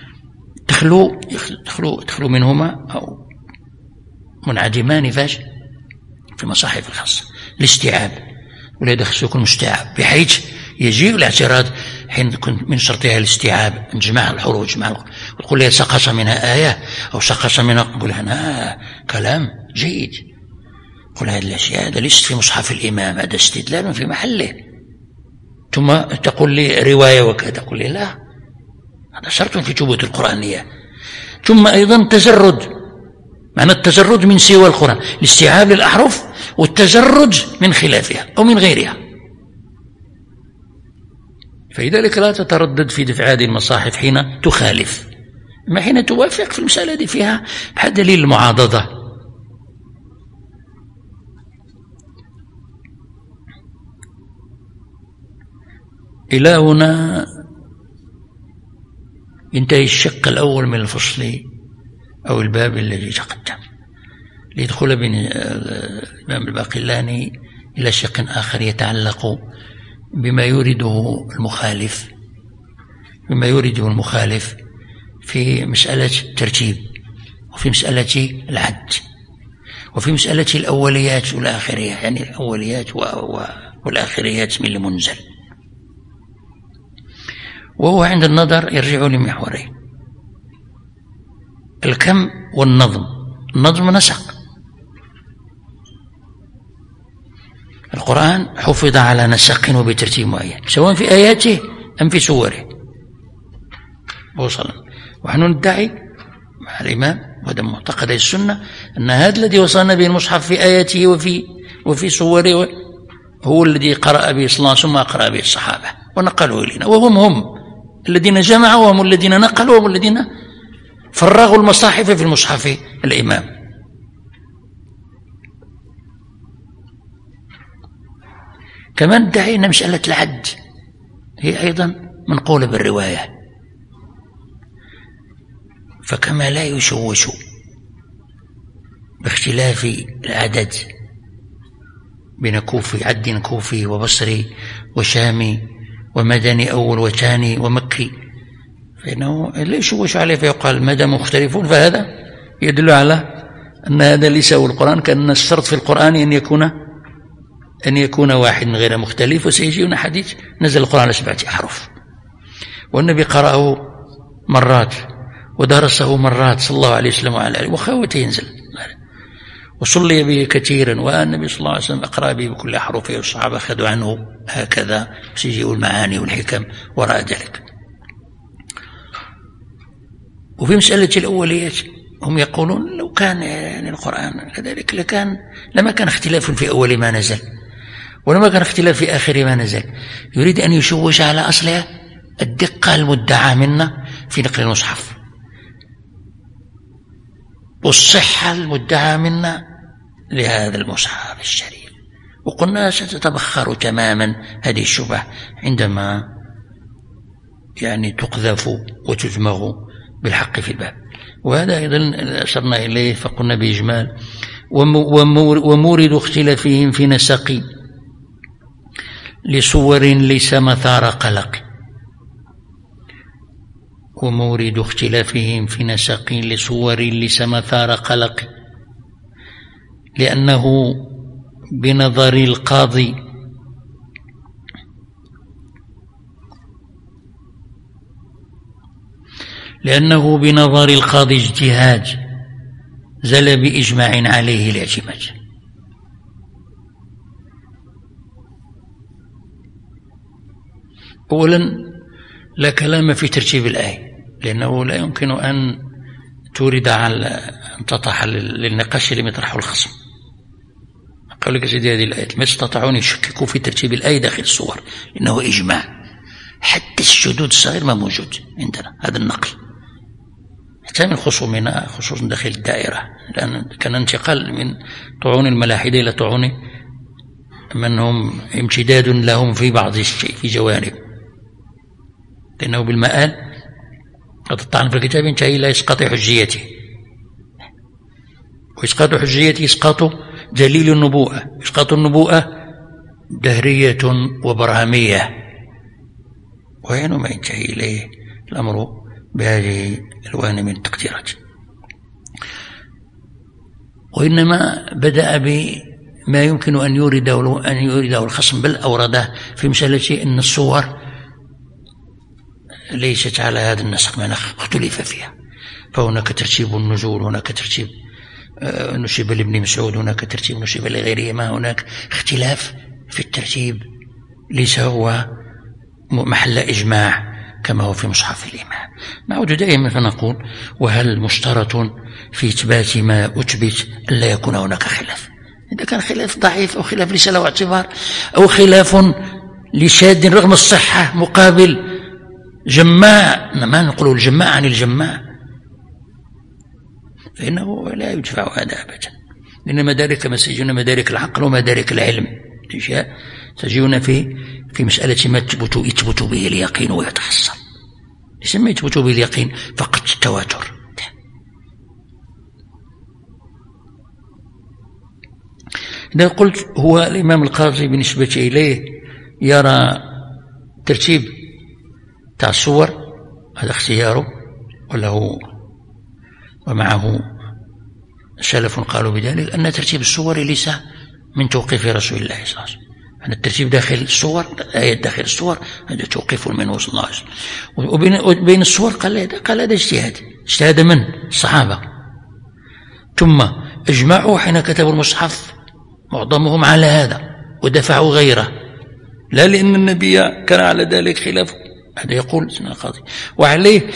A: تخلو منهما أو منعدمان فاش في المصاحف الخاصة. الاستيعاب ولهذا خصو يكون مستيعاب، بحيث يجيء الاعتراض حين يكون من شرطها الاستيعاب، نجمع الحروف وتقول لي سقط منها آية أو سقط منها، نقول أنا كلام جيد، قل هذه الأشياء هذا ليست في مصحف الإمام، هذا استدلال في محله. ثم تقول لي رواية وكذا، تقول لي لا، هذا شرط في ثبوت القرآنية. ثم أيضا تجرد، معنى التجرد من سوى القرآن، الاستيعاب للأحرف والتجرد من خلافها أو من غيرها. فلذلك لا تتردد في دفع هذه المصاحف حين تخالف، أما حين توافق في المسألة دي فيها بحال دليل المعاضدة. إلى هنا ينتهي الشق الأول من الفصل أو الباب الذي تقدم، ليدخل الإمام الباقلاني إلى شق آخر يتعلق بما يريده المخالف في مسألة الترتيب، وفي مسألة العد، وفي مسألة الأوليات والآخريات، يعني الأوليات والآخريات من المنزل. وهو عند النظر يرجع لمحورين: الكم والنظم. النظم نسق، القرآن حفظ على نسق وبترتيب معين سواء في آياته أم في سوره وصلا. ونحن ندعي مع الإمام وهذا معتقد السنة أن هذا الذي وصلنا به المصحف في آياته وفي سوره هو الذي قرأ به صلى الله عليه وسلم وقرأ به الصحابة ونقلوا إلينا، وهم الذين جمعوا، وهم الذين نقلوا، وهم الذين فرغوا المصاحف في المصحف الإمام. كما ندعي أن مسألة العد هي أيضا منقولة بالرواية، فكما لا يشوش باختلاف العدد بين عد كوفي وبصري وشامي ومدني أول وثاني ومكي، فإنه لا يشوش عليه فيقال مدى مختلفون، فهذا يدل على أن هذا ليس هو القرآن، كأن الشرط في القرآن أن يكون واحد من غير مختلف. وسيجينا حديث نزل القرآن على 7 أحرف، والنبي قرأه مرات ودرسه مرات صلى الله عليه وسلم وعلى آله، وخاوته ينزل وصلي به كثيرا، والنبي صلى الله عليه وسلم أقرأ به بكل أحرفه، والصحابة أخذوا عنه هكذا، سيجيء المعاني والحكم وراء ذلك. وفي مسألة الأوليات هم يقولون لو كان يعني القرآن كذلك لما كان اختلاف في أول ما نزل، ولما كان اختلاف في آخر ما نزل. يريد أن يشوش على أصلها الدقة المدعاة منا في نقل المصحف، والصحة المدعاة منا لهذا المصحف الشريف. وقلنا ستتبخر تماما هذه الشبهة عندما يعني تقذف وتدمغ بالحق في الباب. وهذا أيضا أشرنا إليه فقلنا بإجمال: ومورد اختلافهم في نسق لصور ليس مثار قلق. ومورد اختلافهم في نسق لصور ليس مثار قلق، لأنه بنظر القاضي اجتهاد زل بإجماع عليه الاعتماد. أولا لا كلام في ترتيب الآية، لأنه لا يمكن أن تورد أن تطرح للنقاش اللي يطرحه الخصم. قال لك سيدي هذه الآية ما استطاعون يشككوا في ترتيب الآية داخل الصور، إنه إجماع، حتى الشذوذ الصغير ما موجود عندنا، هذا النقل حتى من خصومنا خصوصا داخل الدائرة، لأن كان انتقال من طعون الملاحدة إلى طعون من هم امتداد لهم في بعض الشيء في جوانب، لأنه بالمآل قد الطعن في الكتاب ينتهي إلى إسقاط حجيته، وإسقاط حجيته إسقاط دليل النبوءة. إسقاط النبوءة دهرية وبرهمية، وحينما ينتهي إليه الأمر بهذه الألوان من التقديرات. وإنما بدأ بما يمكن أن يورده الخصم، بل أورده في مسألة أن الصور ليست على هذا النسق، ما اختلف فيها، فهناك ترتيب النزول، هناك ترتيب نسب لابن مسعود، هناك ترتيب نسب لغيرهما، هناك اختلاف في الترتيب ليس هو محل إجماع كما هو في مصحف الإمام. نعود دائما فنقول: وهل مشترط في إثبات ما أثبت ألا يكون هناك خلاف؟ إذا كان خلاف ضعيف أو خلاف ليس له اعتبار أو خلاف لشاذ رغم الصحة مقابل جماع، ما نقول الجماع عن الجماع، فإنه لا يدفع هذا أبدا، لأن مدارك كما سيجون مدارك العقل ومدارك العلم تجيون في مسألة ما يثبت به اليقين ويتحصل، ليس ما يثبت به اليقين فقط التواتر. إذا قلت هو الإمام القاضي بالنسبة إليه يرى ترتيب تاع الصور هذا اختياره، وله ومعه سلف قالوا بذلك أن ترتيب الصور ليس من توقيف رسول الله صلى الله عليه وسلم، أن الترتيب داخل الصور، الآيات داخل الصور، هذا توقيف منه صلى الله عليه وسلم. وبين الصور قال هذا اجتهاد من الصحابة، ثم اجمعوا حين كتبوا المصحف معظمهم على هذا ودفعوا غيره، لا لأن النبي كان على ذلك خلافه. هذا يقول سيدنا القاضي، وعليه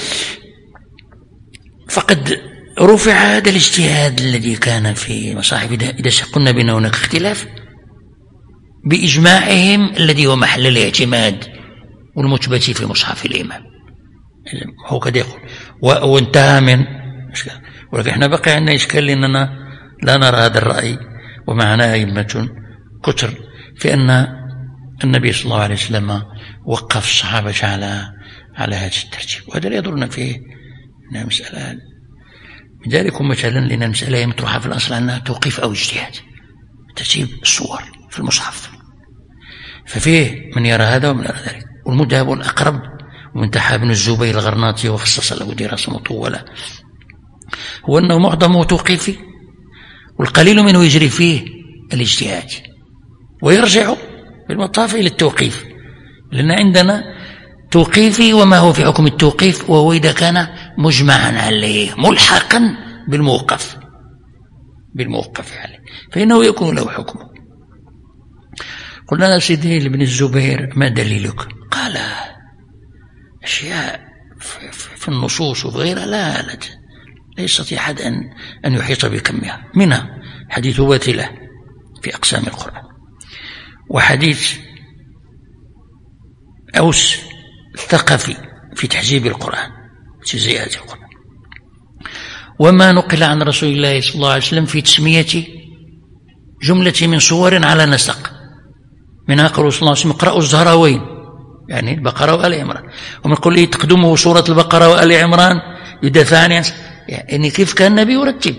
A: فقد رفع هذا الاجتهاد الذي كان في مصاحف، إذا قلنا بأن هناك اختلاف بإجماعهم الذي هو محل الاعتماد والمثبت في مصحف الإمام، هو كذا يقول، وانتهى من إشكال. ولكن احنا بقي عندنا إشكال لأننا لا نرى هذا الرأي، ومعنا أئمة كثر في أن النبي صلى الله عليه وسلم وقف الصحابة على هذا الترتيب، وهذا لا يضرنا فيه إنها مسألة. لذلك مثلا لأن المسألة مطروحة في الأصل أنها توقيف أو اجتهاد، ترتيب الصور في المصحف، ففيه من يرى هذا ومن يرى ذلك. والمذهب الأقرب ومنتحى ابن الزبير الغرناطي وخصص له دراسة مطولة هو أنه معظمه توقيفي، والقليل منه يجري فيه الاجتهاد، ويرجع بالمطاف إلى التوقيف، لأن عندنا توقيفي وما هو في حكم التوقيف، وهو إذا كان مجمعا عليه ملحقا بالموقف عليه فإنه يكون له حكمه. قلنا له: سيدي لابن الزبير ما دليلك؟ قال: أشياء في النصوص وغيرها لا يستطيع أحد أن يحيط بكمها، منها حديث واتلة في أقسام القرآن، وحديث أوس الثقفي في تحزيب القرآن في زيادة القرآن، وما نقل عن رسول الله صلى الله عليه وسلم في تسمية جملة من صور على نسق، منها قول صلى الله عليه وسلم: اقرأوا الزهراوين، يعني البقرة وآل عمران، ومن قوله تقدمه سورة البقرة وآل عمران يدافعان، يعني كيف كان النبي يرتب،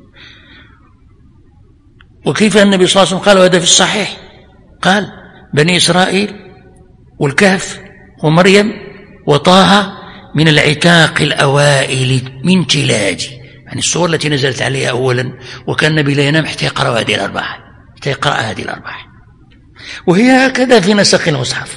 A: وكيف النبي صلى الله عليه وسلم قال، وهذا في الصحيح، قال: بني إسرائيل والكهف ومريم وطه من العتاق الأوائل من تلاج، يعني الصور التي نزلت عليها أولا، وكان النبي لا ينام حتى يقرأ هذه الأربعة، وهي هكذا في نسق المصحف.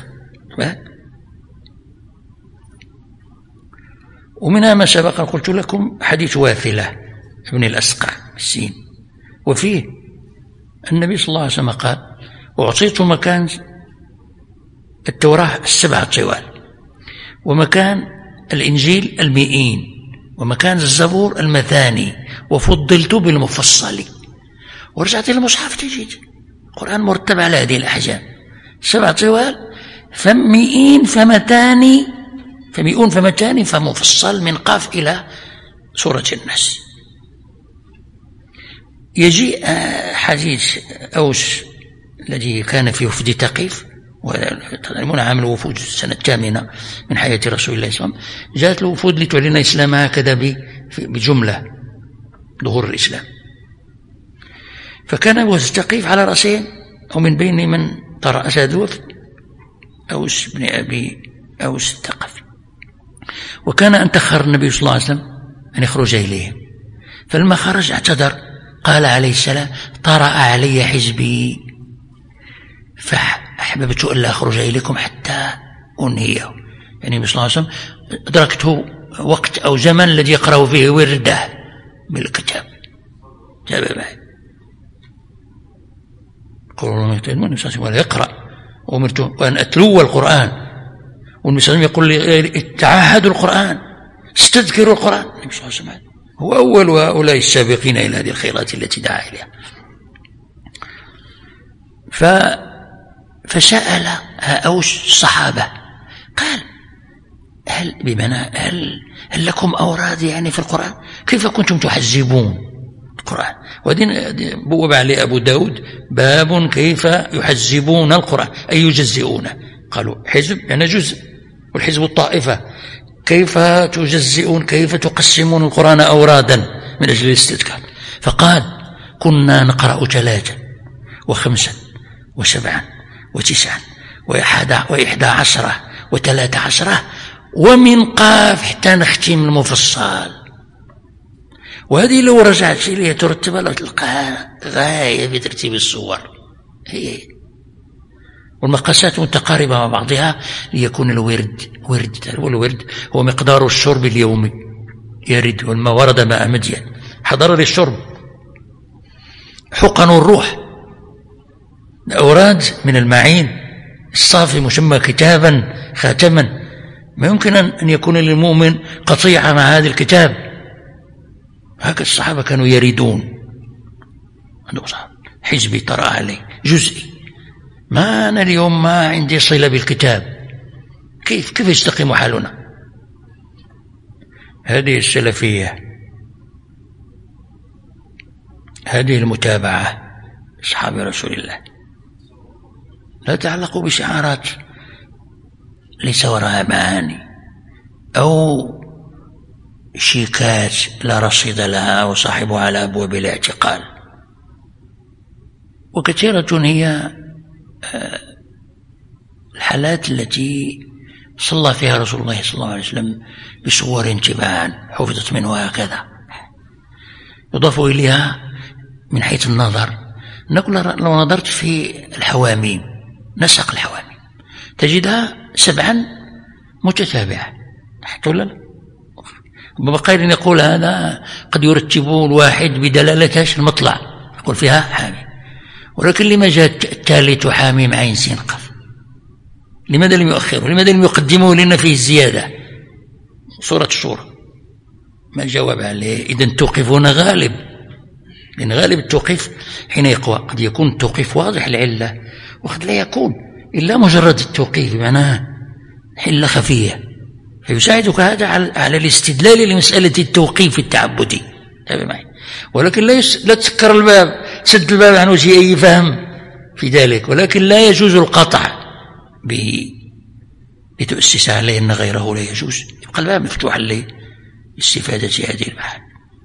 A: ومنها ما سبق قلت لكم حديث واثلة ابن الأسقع السين، وفيه النبي صلى الله عليه وسلم قال: أعطيت مكان التوراة 7 طوال، ومكان الإنجيل 100، ومكان الزبور 200، وفضلت بالمفصل. ورجعت إلى المصحف تجد القرآن مرتب على هذه الأحجام: 7 طوال، 100 فمئون فمفصل من قاف إلى سورة الناس. يجي حديث أوس الذي كان في وفد ثقيف، وتعلمون عام الوفود السنة 8 من حياة رسول الله صلى الله عليه وسلم، جاءت الوفود لتعلن إسلامها هكذا بجملة ظهور الإسلام. فكان أبو ثقيف على رأسين، ومن بين من ترأس هذا الوفد أوس بن أبي أوس الثقفي. وكان أن تأخر النبي صلى الله عليه وسلم أن يخرج إليهم، فلما خرج اعتذر، قال عليه السلام: طرأ علي حزبي فأحببت أن لا أخرج إليكم حتى أنهيه. يعني النبي صلى الله عليه وسلم أدركته وقت أو زمن الذي يقرأ فيه ورده بالكتاب، جاب معي ولا يقرأ، وأمرت وأن أتلو القرآن، والنبي صلى الله عليه وسلم يقول لي: تعاهدوا القرآن، استذكروا القرآن. النبي صلى الله عليه وسلم هو أول هؤلاء السابقين إلى هذه الخيرات التي دعا إليها. فسأل أوس الصحابة، قال: هل لكم أوراد يعني في القرآن؟ كيف كنتم تحزبون القرآن؟ وهذه بوب عليه أبو داود: باب كيف يحزبون القرآن، أي يجزئونه. قالوا: حزب يعني جزء، والحزب الطائفة، كيف تجزئون، كيف تقسمون القرآن أورادا من أجل الاستذكار؟ فقال: كنا نقرأ 3 و5 و7 و9 و11 و13 ومن قاف حتى نختم المفصل. وهذه لو رجعت إليها ترتبها لو تلقاها غاية في ترتيب الصور، هي والمقاسات متقاربة مع بعضها ليكون الورد هو مقدار الشرب اليومي يرد، والما ورد ماء مدين حضر للشرب. حقن الروح، الأوراد من المعين الصافي مسمى كتابا خاتما، ما يمكن أن يكون للمؤمن قطيعة مع هذا الكتاب. هكذا الصحابة كانوا يريدون. حزبي طرأ عليه جزئي، ما أنا اليوم ما عندي صلة بالكتاب، كيف يستقيم حالنا؟ هذه السلفية، هذه المتابعة أصحاب رسول الله. لا تعلقوا بشعارات ليس وراءها معاني أو شيكات لا رصيد لها وصاحبها على أبواب الاعتقال. وكثيرة هي الحالات التي صلى فيها رسول الله صلى الله عليه وسلم بصور تباعا حفظت منه هكذا. يضاف إليها من حيث النظر، نقول لو نظرت في الحواميم، نسق الحواميم تجدها 7 متتابعة، حتى ولا لا؟ بقير يقول هذا قد يرتب الواحد بدلالة المطلع، يقول فيها حاميم، ولكن لما جاء الثالث حاميم عين سين قاف؟ لماذا لم يؤخره؟ لماذا لم يقدمه لنا فيه الزيادة؟ سورة الشورى ما الجواب عليه؟ إذن توقفون غالب، لأن غالب التوقيف حين يقوى قد يكون التوقيف واضح العلة، وقد لا يكون إلا مجرد التوقيف معناه حلة خفية، فيساعدك هذا على الاستدلال لمسألة التوقيف التعبدي. ولكن لا تسكر الباب، تسد الباب عن وجه أي فهم في ذلك، ولكن لا يجوز القطع به لتؤسس عليه أن غيره لا يجوز، يبقى الباب مفتوحا لاستفادة هذه المعاني.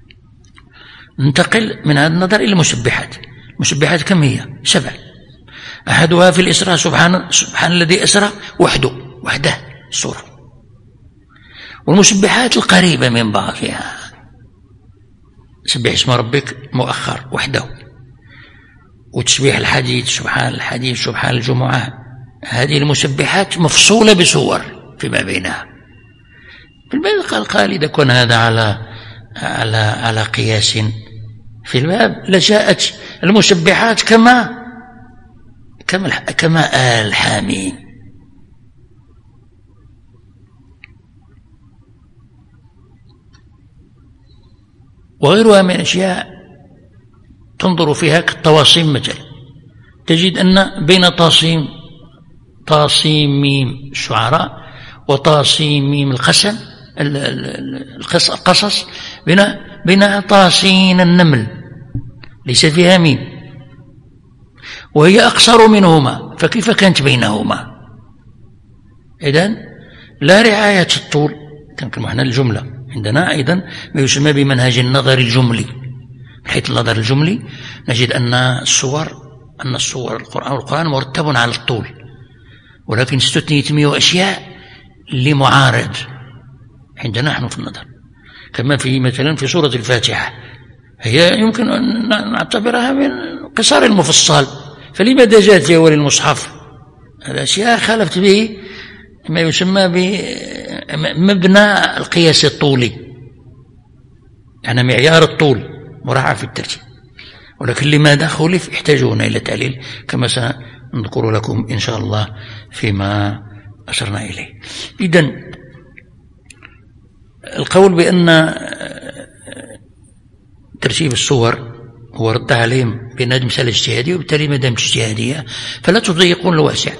A: ننتقل من هذا النظر إلى المسبحات. المسبحات كم هي؟ 7. أحدها في الإسراء سبحان الذي أسرى وحده السورة. والمسبحات القريبة من بعضها، سبح اسم ربك مؤخر وحده، وتسبيح الحديث سبحان الحديث سبحان الجمعة. هذه المسبحات مفصولة بصور فيما بينها. في الباب قال إذا كان هذا على قياس في الباب لجاءت المسبحات كما الحامين. وغيرها من أشياء تنظر فيها كالطواصيم مثلا، تجد أن بين طاسيم الشعراء وطاسيم القسم القصص بين طاسين النمل ليس فيها ميم، وهي أقصر منهما، فكيف كانت بينهما؟ إذن لا رعاية الطول. كما احنا الجملة عندنا أيضا ما يسمى بمنهج النظر الجملي. من حيث النظر الجملي نجد أن الصور القرآن مرتب على الطول، ولكن استثنيت منه أشياء لمعارض عندنا نحن في النظر، كما في مثلا في سورة الفاتحة، هي يمكن أن نعتبرها من قصار المفصل، فلماذا جاءت في أول المصحف؟ الأشياء خالفت به ما يسمى بمبنى القياس الطولي، يعني معيار الطول مراعاة في الترتيب، ولكن لماذا خلف يحتاجون إلى تعليل كما سنذكر لكم إن شاء الله فيما أشرنا إليه. إذن القول بأن ترتيب الصور هو رد عليهم بأنها مسألة اجتهادية، وبالتالي ما دامت اجتهادية فلا تضيقون الواسع.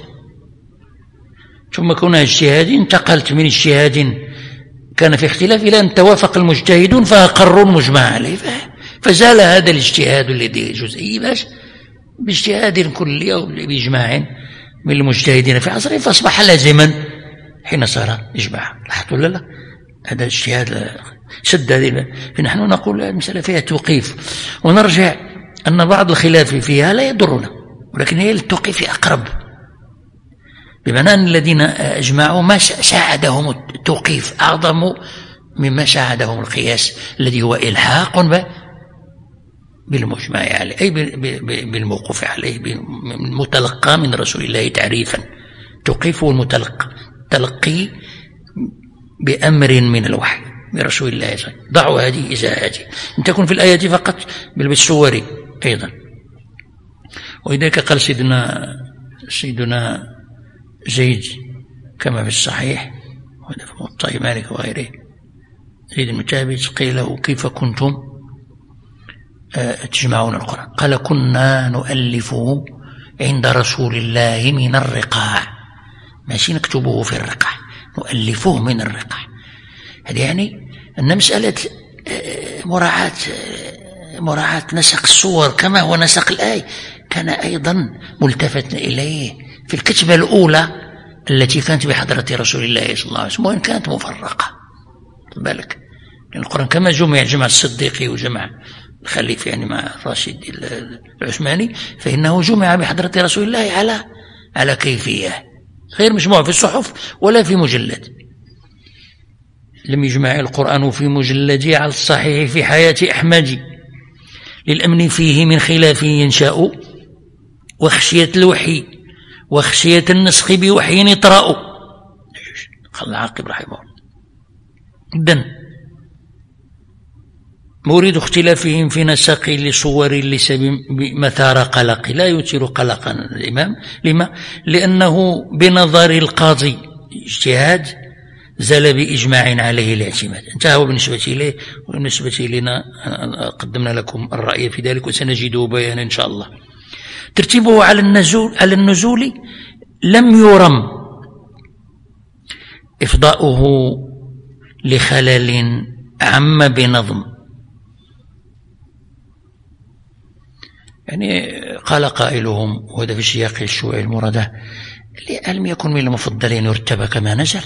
A: ثم كونها اجتهادي انتقلت من اجتهاد كان في اختلاف إلى أن توافق المجتهدون فأقروا المجمع عليه، فزال هذا الاجتهاد الذي جزئي باجتهاد كلي أو بإجماع من المجتهدين في عصره، فأصبح لازما حين صار إجماع. لاحظتوا ولا لا؟ هذا اجتهاد شد هذه. فنحن نقول المسألة فيها توقيف، ونرجع أن بعض الخلاف فيها لا يضرنا، ولكن هي للتوقيف أقرب، بمعنى أن الذين أجمعوا ما ساعدهم التوقيف أعظم مما ساعدهم القياس الذي هو إلحاق بالمجمع عليه، أي بالموقوف عليه، بالمتلقى من رسول الله تعريفا. توقيف المتلقى، تلقي بأمر من الوحي برسول الله صلى الله عليه وسلم، ضعوا هذه إذا هذه، إن تكون في الآية فقط بل بالسور أيضا. ولذلك قال سيدنا زيد كما في الصحيح وهذا في موطأ مالك وغيره، زيد بن ثابت قيل له كيف كنتم تجمعون القرآن؟ قال كنا نؤلفه عند رسول الله من الرقاع، ماشي نكتبه في الرقاع، نؤلفه من الرقاع. هذه يعني أن مسألة مراعاة نسق الصور كما هو نسق الآية كان أيضا ملتفت إليه في الكتبة الأولى التي كانت بحضرة رسول الله صلى الله عليه وسلم، وإن كانت مفرقة بالك، لأن القرآن كما جمع الصديقي وجمع الخليفة يعني مع الراشد العثماني، فإنه جمع بحضرة رسول الله على كيفية غير مجموع في الصحف ولا في مجلد. لم يجمع القرآن في مجلد على الصحيح في حياة أحمد، للأمن فيه من خلاف ينشأ، وخشية الوحي وخشية النسخ بوحي يطرأ. قال العاقب رحمه الله. إذن مورد اختلافهم في نسق لصور لسبب مثار قلق لا يثير قلقا الإمام. لما؟ لأنه بنظر القاضي اجتهاد زال بإجماع عليه الاعتماد، انتهى بالنسبة إليه، وبالنسبة لنا قدمنا لكم الرأي في ذلك وسنجده بيانا إن شاء الله. ترتيبه على النزول لم يرم إفضاؤه لخلل عم بنظم. يعني قال قائلهم وهذا في سياق الشيوع المرادة: ألم يكن من المفضلين يرتبى كما نزل؟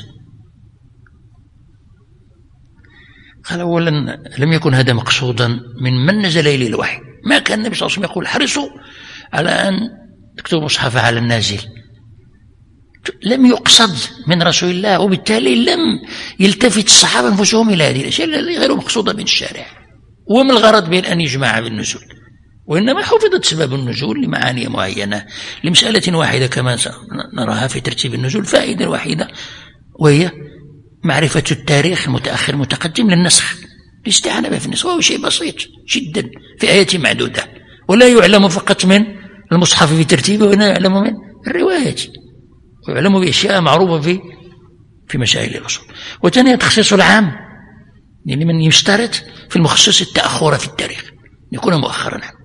A: قال أولا لم يكن هذا مقصودا من نزل إليه الوحي، ما كان النبي صلى الله عليه وسلم يقول حرصوا على أن تكتبوا مصحف على النازل، لم يقصد من رسول الله، وبالتالي لم يلتفت الصحابة أنفسهم إلى هذه الأشياء اللي غير مقصودة من الشارع، وما الغرض بين أن يجمع بالنزول، وإنما حفظت سبب النزول لمعاني معينة لمسألة واحدة كما نراها في ترتيب النزول، فائدة واحدة، وهي معرفة التاريخ المتأخر المتقدم للنسخ، الاستعانة به في النسخ، وهو شيء بسيط جدا في آيات معدودة، ولا يعلم فقط من المصحف في ترتيبه، ولا يعلم من الروايات، ويعلم بأشياء معروفة في مسائل الأصول. وثانيا تخصيص العام، يعني من يشترط في المخصص التأخر في التاريخ يكون مؤخرا عنه.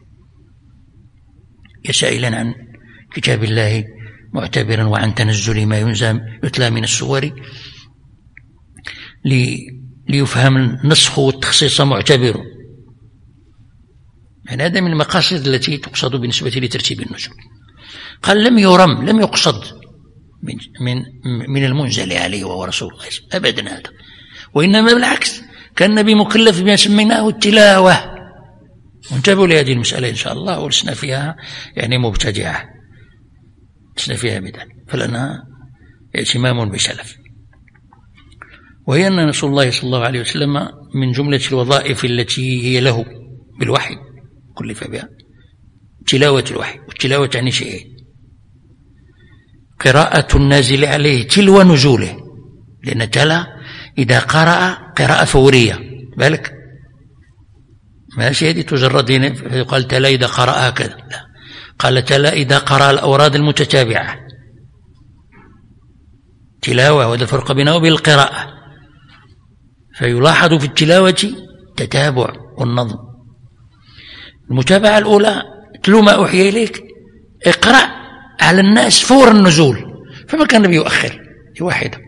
A: يسائلا عن كتاب الله معتبرا وعن تنزل ما ينزل يتلى من السور ليفهم النسخ والتخصيص معتبر، يعني هذا من المقاصد التي تقصد بالنسبة لترتيب النزول. قال لم يرم، لم يقصد من المنزل عليه وهو رسول الله أبدا هذا، وإنما بالعكس كان النبي مكلف بما سميناه التلاوة. وانتبهوا لهذه المسألة إن شاء الله، ولسنا فيها يعني مبتدعة، لسنا فيها بدعة، فلنا اهتمام بسلف. وهي أن رسول الله صلى الله عليه وسلم من جملة الوظائف التي هي له بالوحي كلف بها تلاوة الوحي. والتلاوة يعني شيئين: قراءة النازل عليه تلو نزوله، لأن تلا إذا قرأ قراءة فورية، بالك ماشي هذه تجرد يقال تلا إذا قرأ هكذا، لا، قال تلا إذا قرأ الأوراد المتتابعة تلاوة، وهذا الفرق بينه وبين القراءة. فيلاحظ في التلاوة تتابع والنظم. المتابعة الأولى تلو ما أوحي إليك، اقرأ على الناس فور النزول، فما كان النبي يؤخر واحدة.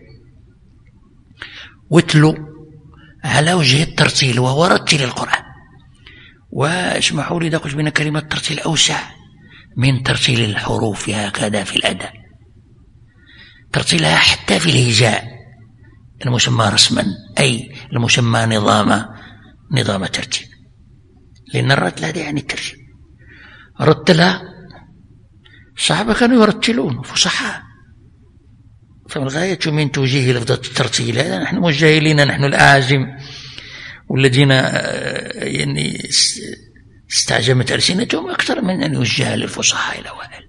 A: واتلو على وجه الترتيل، وهو رتل القرآن. واسمحوا لي إذا قلت بين كلمة ترتيل أوسع من ترتيل الحروف هكذا في الأداء، ترتيلها حتى في الهجاء المسمى رسما، أي المسمى نظام ترتيب، لأن الرتل هذا يعني الترتيب. رتلها الصحابة كانوا يرتلون فصحاء، فالغاية من توجيه لفظة الترتيل هذا نحن موجه إلينا، نحن الأعاجم والذين يعني استعجمت ألسنتهم أكثر من أن يوجه للفصحاء الأوائل.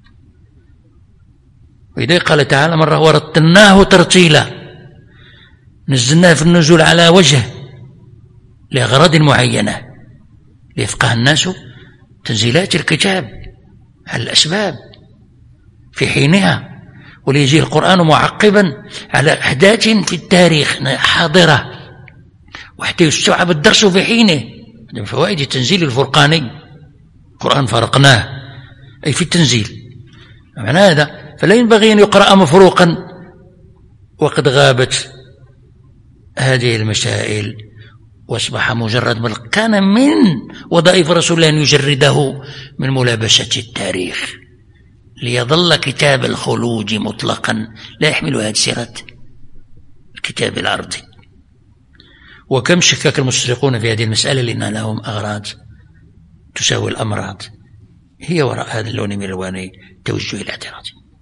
A: وإذا قال تعالى مرة: ورتلناه ترتيلا، نزلناه في النزول على وجه لأغراض معينة، ليفقه الناس تنزيلات الكتاب على الأسباب في حينها، وليجي القرآن معقبا على أحداث في التاريخ حاضرة، وحتى يستوعب الدرس في حينه. من فوائد التنزيل الفرقاني، القرآن فرقناه أي في التنزيل. معنى هذا فلا ينبغي أن يقرأ مفروقا وقد غابت هذه المسائل واصبح مجرد، بل كان من وظائف رسول الله أن يجرده من ملابسة التاريخ، ليظل كتاب الخلود مطلقا لا يحمل هذه سيرة الكتاب الأرضي. وكم شكك المستشرقون في هذه المسألة، لأن لهم أغراض تساوي الأمراض هي وراء هذا اللون من الوان توجه الاعتراض.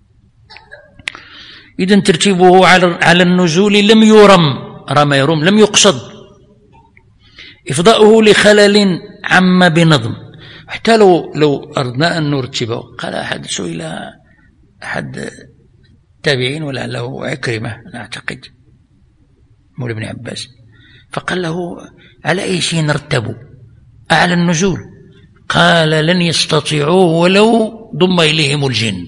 A: إذن ترتيبه على النزول لم يرم لم يقصد إفضاؤه لخلل عم بنظم. حتى لو أردنا أن نرتبه، قال أحد سئل أحد التابعين ولعله عكرمة أنا أعتقد مولى بن عباس، فقال له: على أي شيء نرتب أعلى النزول؟ قال: لن يستطيعوه ولو ضم إليهم الجن.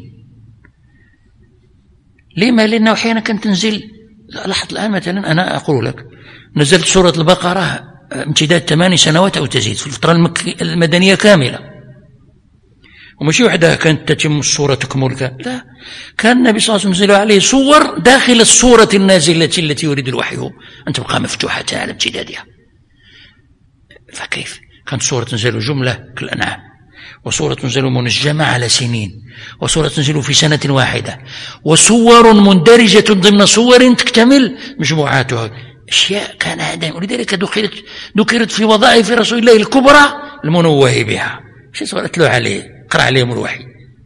A: لما؟ لأنه أحيانا كانت تنزل، لاحظ الآن مثلا أنا أقول لك نزلت سورة البقرة امتداد 8 سنوات أو تزيد في الفترة المدنية كاملة، ومشي وحدها كانت تتم السورة تكمل، لا، كان النبي صلى الله عليه وسلم ينزل عليه صور داخل السورة النازلة التي يريد الوحي أن تبقى مفتوحة على امتدادها. فكيف كانت سورة تنزل جملة كالأنعام، وسورة تنزل منجمة على سنين، وسورة تنزل في سنة واحدة، وصور مندرجة ضمن صور تكتمل مجموعاتها، أشياء كان هذا. ولذلك ذكرت في وظائف رسول الله الكبرى المنوه بها. شو سألت له عليه؟ قرأ عليهم الوحي.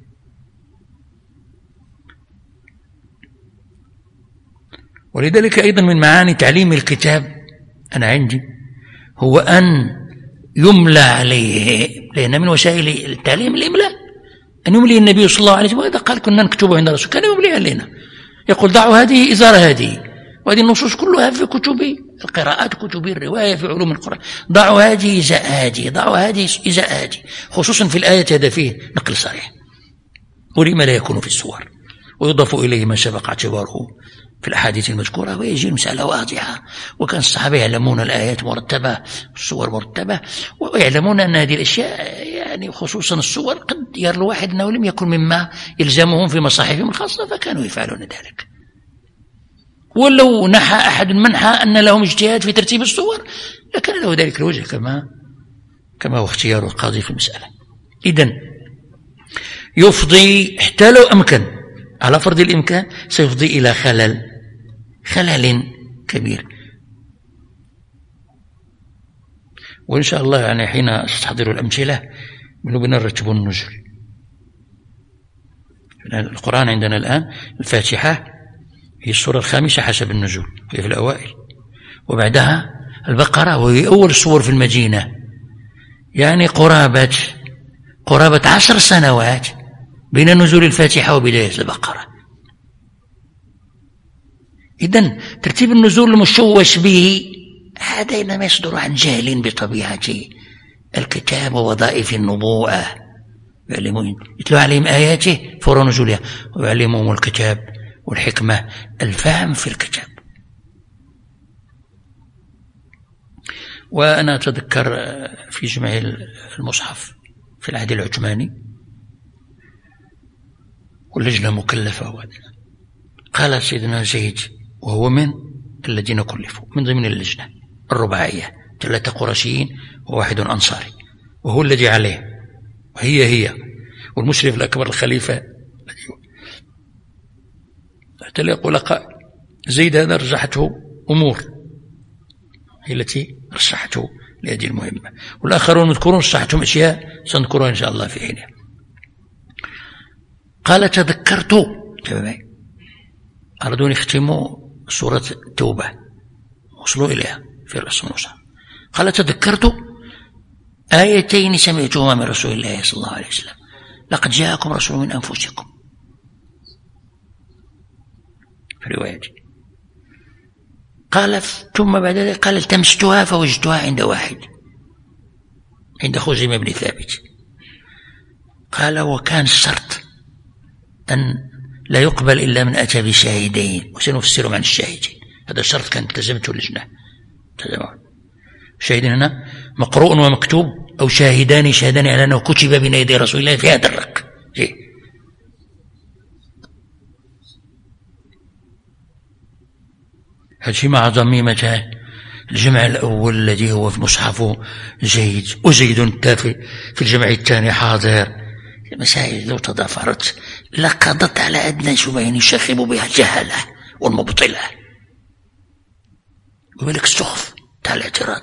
A: ولذلك أيضا من معاني تعليم الكتاب أنا عندي هو أن يملى عليه، لأن من وسائل التعليم الإملاء، أن يملي النبي صلى الله عليه وسلم. وإذا قال كنا نكتبه عند الرسول كان يملي علينا، يقول: ضعوا هذه إزار هذه، وهذه النصوص كلها في كتب القراءات، كتب الرواية في علوم القرآن، ضعوا هذه إزاء هذه، ضعوا هذه إزاء هذه، خصوصا في الآية هذا فيه نقل صريح، ولما لا يكون في السور، ويضاف إليه ما سبق اعتباره في الأحاديث المذكورة، ويجي المسألة واضحة. وكان الصحابة يعلمون الآيات مرتبة، السور مرتبة، ويعلمون أن هذه الأشياء يعني خصوصا السور قد يرى الواحد أنه لم يكن مما يلزمهم في مصاحفهم الخاصة، فكانوا يفعلون ذلك. ولو نحى أحد منحى أن لهم اجتهاد في ترتيب السور لكان له ذلك الوجه، كما هو اختيار القاضي في المسألة. إذن يفضي حتى لو أمكن على فرض الإمكان سيفضي إلى خلل كبير. وإن شاء الله يعني حين أستحضر الأمثلة بنرتب النزل. القرآن عندنا الآن الفاتحة هي السورة الخامسة حسب النزول، هي في الأوائل، وبعدها البقرة وهي أول السور في المدينة، يعني قرابة 10 سنوات بين نزول الفاتحة وبداية البقرة. إذن ترتيب النزول المشوش به هذا إنما يصدر عن جهل بطبيعة الكتاب ووظائف النبوءة. يعلمون يتلو عليهم آياته فور نزولها، ويعلمهم الكتاب والحكمة الفهم في الكتاب. وأنا أتذكر في جمع المصحف في العهد العثماني واللجنة مكلفة، قال سيدنا زيد وهو من الذين كلفوا من ضمن اللجنة الرباعية 3 قرشيين و1 أنصاري، وهو الذي عليه وهي والمشرف الأكبر الخليفة حتى لا يقول زيد هذا رجحته أمور هي التي رشحته لهذه المهمة، والآخرون مذكورون رشحتهم أشياء سنذكرها إن شاء الله في حينها. قال تذكرت، أرادون يختموا سورة التوبة وصلوا إليها في رأس المصحف، قال تذكرت آيتين سمعتهما من رسول الله صلى الله عليه وسلم: لقد جاءكم رسول من أنفسكم، في رواية. قال ثم بعد ذلك قال التمستها فوجدتها عند واحد، عند خزيمة بن ثابت. قال وكان الشرط أن لا يقبل إلا من أتى بشاهدين، وسنفسر عن الشاهدين. هذا الشرط كانت التزمته اللجنة. شاهدين هنا مقروء ومكتوب، أو شاهدان على أنه كتب بين يدي رسول الله في هذا الرق. هذه مع ضميمة الجمع الأول الذي هو في مصحفه زيد، وزيد في الجمع الثاني حاضر. المسائل لو تضافرت لقضت على أدنى شبه يشخب بها الجهلة والمبطلة، وبالك السخف تاع الاعتراض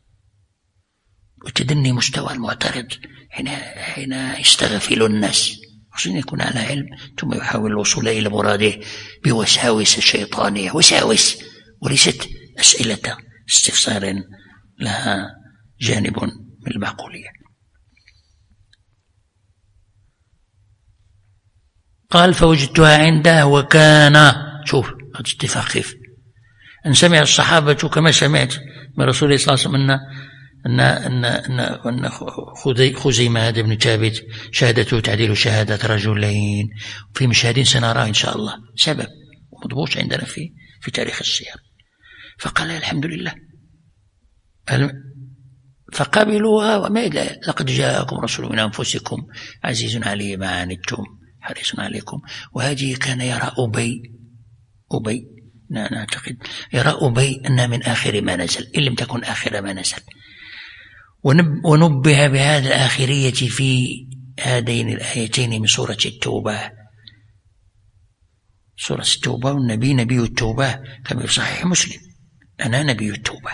A: وتدني مستوى المعترض حين يستغفل الناس، عشان يكون على علم ثم يحاول الوصول إلى مراده بوساوس شيطانية، وساوس وليست أسئلة استفسار لها جانب من المعقولية. قال فوجدتها عنده وكان، شوف هذا اتفاق كيف أن سمع الصحابة كما سمعت من رسول الله صلى الله عليه وسلم أن خزيمة هذا بن ثابت شهادته تعديل شهادة رجلين في مشاهد سنراه إن شاء الله، سبب مضبوط عندنا في تاريخ السير. فقال الحمد لله، فقبلوها وما لقد جاءكم رسول من أنفسكم عزيز عليه ما عنتم حريص عليكم. وهذه كان يرى أبي نعتقد يرى أبي أنها من آخر ما نزل، إن لم تكن آخر ما نزل، ونبه بهذا الآخرية في هذين الآيتين من سورة التوبة. سورة التوبة، والنبي نبي التوبة كما في صحيح مسلم: أنا نبي التوبة.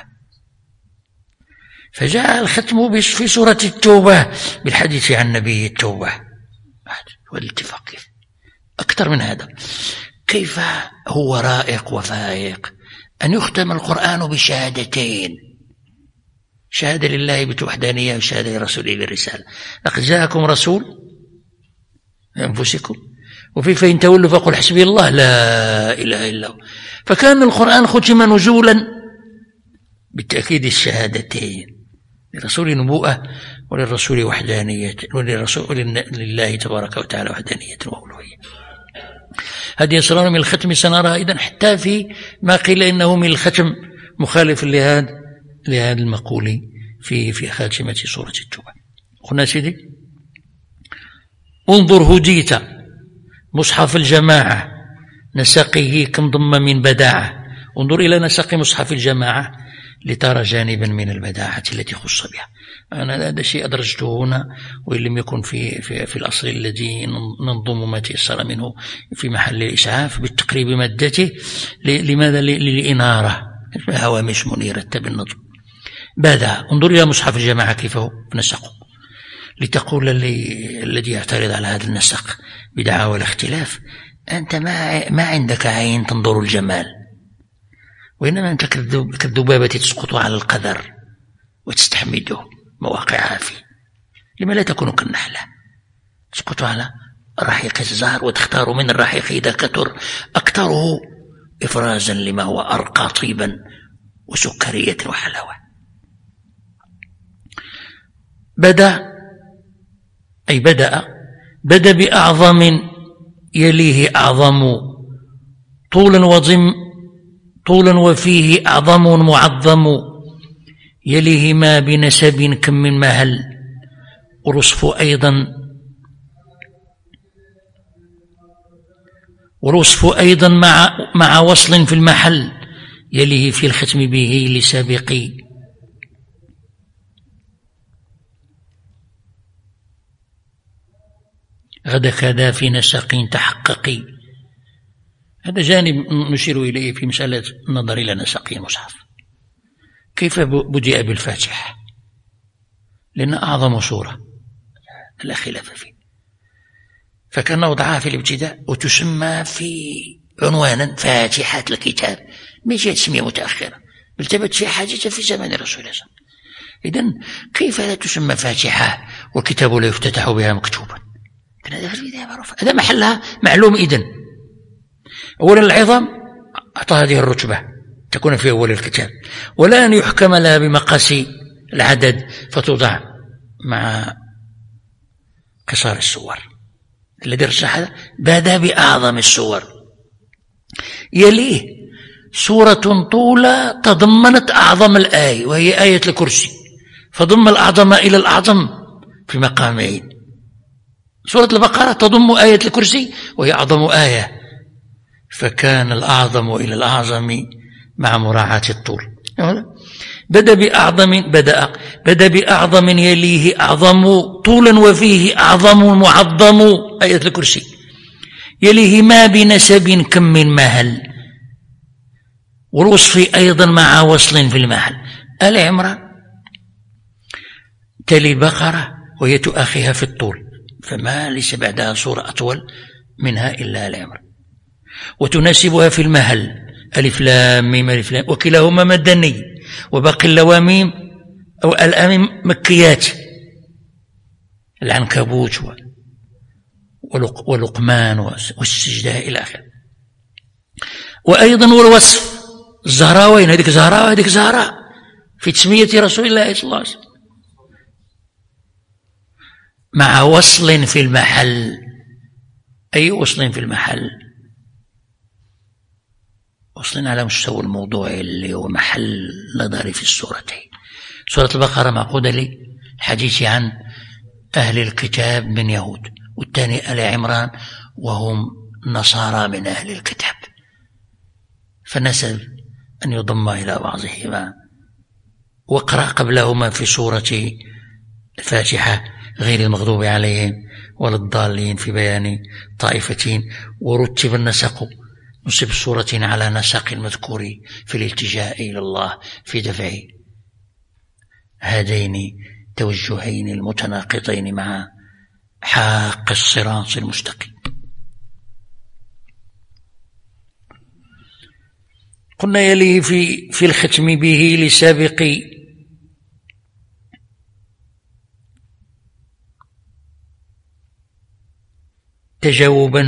A: فجاء الختم في سورة التوبة بالحديث عن نبي التوبة. والاتفاق أكثر من هذا، كيف هو رائق وفائق أن يختم القرآن بشهادتين: شهادة لله بالوحدانية وشهادة لرسوله بالرسالة. لقد جاءكم رسول من أنفسكم، وفي فإن تولوا فقل حسبي الله لا إله إلا هو. فكان القرآن ختم نزولا بالتأكيد الشهادتين: لرسول نبوءة وللرسول وحدانية، ولله تبارك وتعالى وحدانية وألوهية. هذه أسرار من الختم سنراها أيضا حتى في ما قيل إنه من الختم مخالف لهذا المقول في خاتمة سورة التوبة. قلنا سيدي انظر هديت مصحف الجماعة نسقه كم ضم من بداعة. انظر إلى نسق مصحف الجماعة لترى جانبا من البداعة التي خص بها. أنا هذا شيء أدرجته هنا، وإن لم يكن في الأصل الذي ننظم ما تيسر منه في محل الإسعاف بالتقريب مادته. لماذا؟ للإنارة، هوامش منيرة بالنظم. بدأ انظر إلى مصحف الجماعة كيف هو نسقه، لتقول الذي يعترض على هذا النسق بدعاوى الاختلاف: أنت ما عندك عين تنظر الجمال، وإنما أنت كالذبابة تسقط على القذر وتستحمده مواقعها فيه. لما لا تكون كالنحلة تسقط على رحيق الزهر وتختار من الرحيق إذا كثر أكثره إفرازا لما هو أرقى طيبا وسكرية وحلاوة. بدأ بأعظم يليه أعظم طولا وفيه أعظم معظم، يليه ما بنسب كم من مهل، والوصف أيضا مع وصل في المحل، يليه في الختم به لسابقي. غدا كذا في نسق تحققي. هذا جانب نشير إليه في مسألة النظر إلى نسق المصحف. كيف بدأ بالفاتحة؟ لأن أعظم سورة لا خلاف فيه، فكان وضعها في الابتداء وتسمى في عنوانا فاتحة الكتاب، ما جاءت تسمية متأخرة بل ثبت في حاجة في زمن الرسول صلى الله عليه وسلم. إذن كيف لا تسمى فاتحة والكتاب لا يفتتح بها مكتوبا؟ هذا محلها معلوم. إذن أولا العظام أعطى هذه الرتبة تكون في أول الكتاب، ولا أن يحكم لها بمقاس العدد فتوضع مع قصار السور. الذي رجح هذا بدأ بأعظم السور، يليه سورة طولة تضمنت أعظم الآية وهي آية الكرسي، فضم الأعظم إلى الأعظم في مقامين. سورة البقرة تضم آية الكرسي وهي أعظم آية، فكان الأعظم إلى الأعظم مع مراعاة الطول. بدأ بأعظم يليه أعظم طولا وفيه أعظم معظم، آية الكرسي، يليه ما بنسب كم من مهل، والوصف أيضا مع وصل في المحل. آل عمران تلي البقرة وهي تؤخيها في الطول، فما ليس بعدها صورة أطول منها إلا آل عمران، وتناسبها في المهل ألف لام ميم ألف لام، وكلاهما مدني، وباقي اللواميم أو الآميم مكيات، العنكبوت ولقمان والسجدة إلى آخره. وأيضا والوصف الزهراوين، هذيك زهراء وهذيك زهراء في تسمية رسول الله صلى الله عليه وسلم، مع وصل في المحل. أي وصل في المحل؟ وصلنا على مستوى الموضوع اللي هو محل نظري في السورتين. سورة البقرة معقودة للحديث عن أهل الكتاب من يهود، والثاني آل عمران وهم نصارى من أهل الكتاب، فنسب أن يضم إلى بعضهما. واقرأ قبلهما في سورة الفاتحة غير المغضوب عليهم ولا الضالين في بيان طائفتين، ورتب النسق، نصب سورة على نسق المذكور في الالتجاء إلى الله في دفع هذين توجهين المتناقضين مع حق الصراط المستقيم. قلنا يليه في الختم به لسابق تجاوبا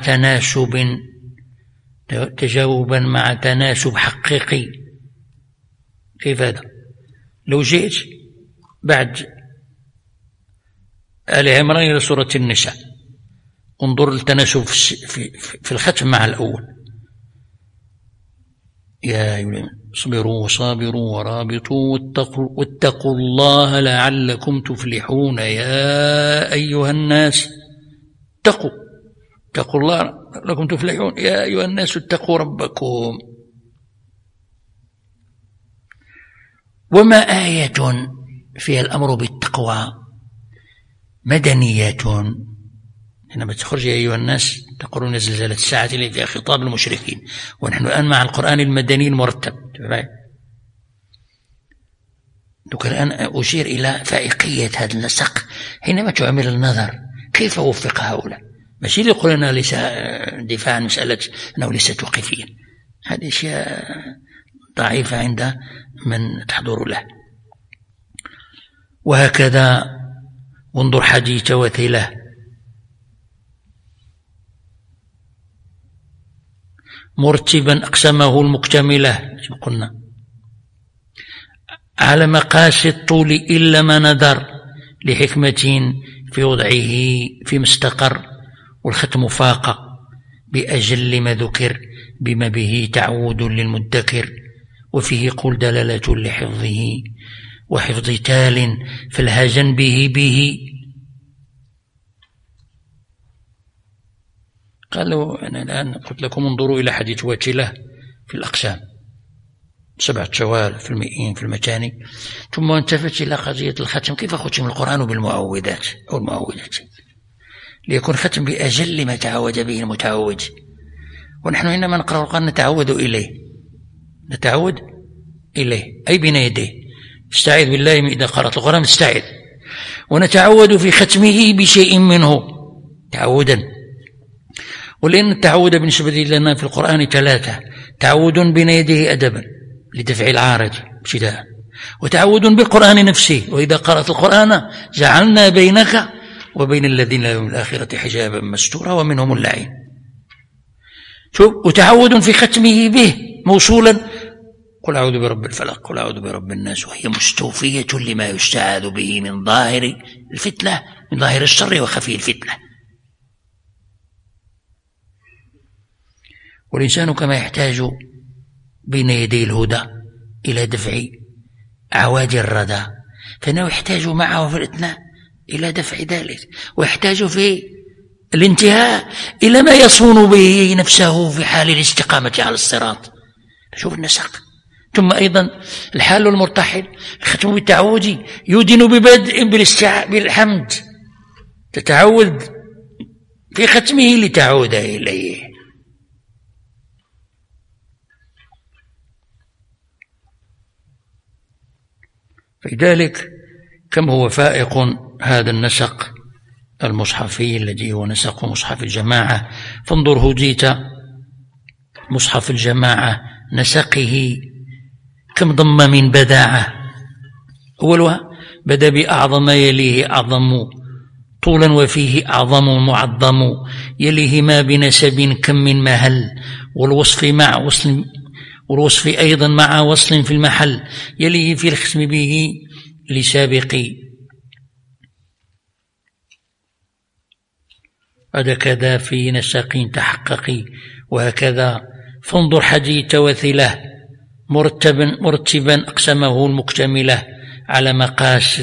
A: مع تناسب حقيقي. كيف هذا؟ لو جئت بعد آل عمران إلى سورة النساء انظر التناسب في الختم مع الأول: يا أيها اصبروا وصابروا ورابطوا واتقوا الله لعلكم تفلحون. يا أيها الناس اتقوا الله لكم تفلحون. يا أيها الناس اتقوا ربكم. وما آية فيها الأمر بالتقوى مدنية، حينما تخرج يا أيها الناس تقولون زلزلة الساعة اللي فيها خطاب المشركين، ونحن الآن مع القرآن المدني المرتب. الآن أشير إلى فائقية هذا النسق حينما تعمل النظر كيف وفق هؤلاء. ماشي اللي يقول أنا ليس دفاع عن مسألة أنه ليس توقيفيا، هذه أشياء ضعيفة عند من تحضر له. وهكذا انظر حديث وثيلة مرتبا أقسمه المكتملة قلنا على مقاس الطول إلا ما نذر لحكمة في وضعه في مستقر، والختم فاق بأجل ما ذكر بما به تعود للمدكر، وفيه قول دلالة لحفظه وحفظ تال فالهجن به قالوا أنا الآن قلت لكم انظروا إلى حديث وتيلة في الأقسام 7 شوال في المئين في المتاني، ثم انتفت إلى قضية الختم، كيف ختم القرآن بالمعوذات أو المعوذات ليكون ختم بأجل ما تعود به المتعود. ونحن حينما نقرأ القرآن نتعود إليه أي بين يديه، استعيذ بالله من إذا قرأت القرآن استعيذ، ونتعود في ختمه بشيء منه تعودا. ولأن التعود بالنسبة لنا في القرآن 3: تعود بين يديه أدبا لدفع العارض ابتداء، وتعود بالقرآن نفسه، وإذا قرأت القرآن جعلنا بينك وبين الذين لا يؤمنون بالآخرة حجابا مستورا ومنهم اللعين. وتعود في ختمه به موصولا قل أعوذ برب الفلق قل أعوذ برب الناس، وهي مستوفية لما يستعاذ به من ظاهر الفتنة، من ظاهر الشر وخفي الفتنة. والإنسان كما يحتاج بين يدي الهدى إلى دفع عوادي الردى، فإنه يحتاج معه في الإثناء إلى دفع ذلك، ويحتاج في الانتهاء إلى ما يصون به نفسه في حال الاستقامة على الصراط. شوف النسق. ثم أيضا الحال المرتحل الختم بالتعود يدين ببدء بالحمد، تتعود في ختمه لتعود إليه. فلذلك كم هو فائق هذا النسق المصحفي الذي هو نسق مصحف الجماعة. فانظر هديت مصحف الجماعة نسقه كم ضم من بداعة. أولها بدأ بأعظم يليه أعظم طولا وفيه أعظم معظم، يليه ما بنسب كم من مهل، والوصف مع وصل، والوصف أيضا مع وصل في المحل، يليه في الختم به لسابق. هذا كذا في نسق تحققي. وهكذا فانظر حديث وثيلة مرتبا أقسمه المكتملة على مقاس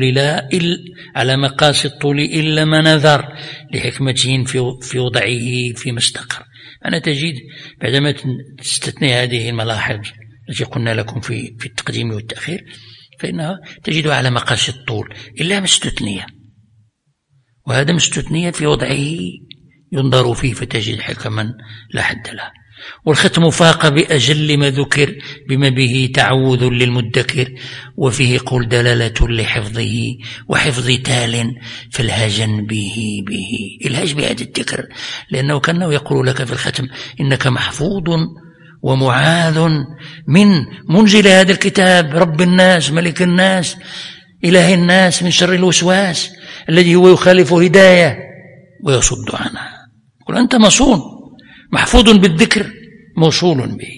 A: الطول إلا ما نذر لحكمته في وضعه في مستقر. أنا تجد بعدما تستثني هذه الملاحظ التي قلنا لكم في التقديم والتأخير، فإنها تجد على مقاس الطول إلا مستثنية، وهذا مستثنية في وضعه ينظر فيه فتجد حكما لا حد له. والختم فاق بأجل ما ذكر بما به تعوذ للمدكر، وفيه قول دلالة لحفظه وحفظ تال فالهجن به. الهج بهذا الذكر، لأنه كأنه يقول لك في الختم إنك محفوظ ومعاذ من منزل هذا الكتاب، رب الناس ملك الناس إله الناس، من شر الوسواس الذي هو يخالف هداية ويصد عنها. قل أنت مصون محفوظ بالذكر موصول به.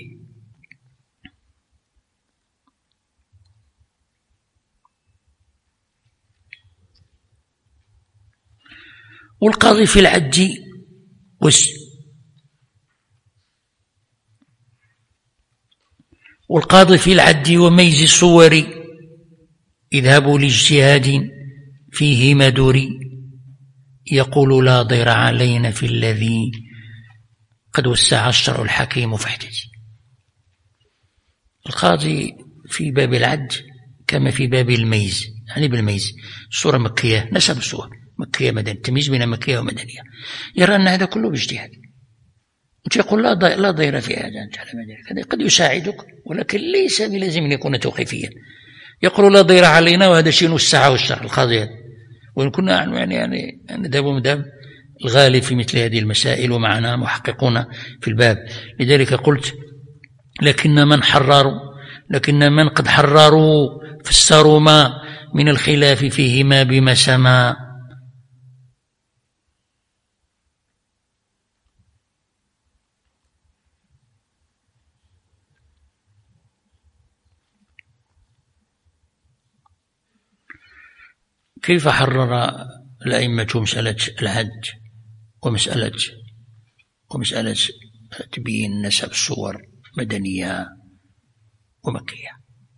A: والقاضي في العد والقاضي في العد وميز الصور اذهبوا لاجتهاد فيه مدوري، يقول لا ضير علينا في الذي قد وسع الشرع الحكيم فاحتج. القاضي في باب العد كما في باب الميز، يعني بالميز الصورة مكية، نسب الصور مكية مدنية، التمييز بين مكية ومدنية، يرى أن هذا كله باجتهاد، ويقول لا ضير في هذا أن تعلم ذلك، هذا قد يساعدك ولكن ليس بلازم أن يكون توقيفيا. يقول لا ضير علينا وهذا شيء الساعة والشر القاضيات، وإن كنا يعني نذهب مذهب الغالب في مثل هذه المسائل ومعنا محققون في الباب. لذلك قلت لكن من قد حرروا فسروا ما من الخلاف فيهما بما سما. كيف حرر الأئمة مسألة الحج ومسألة تبيين نسب الصور مدنية ومكية؟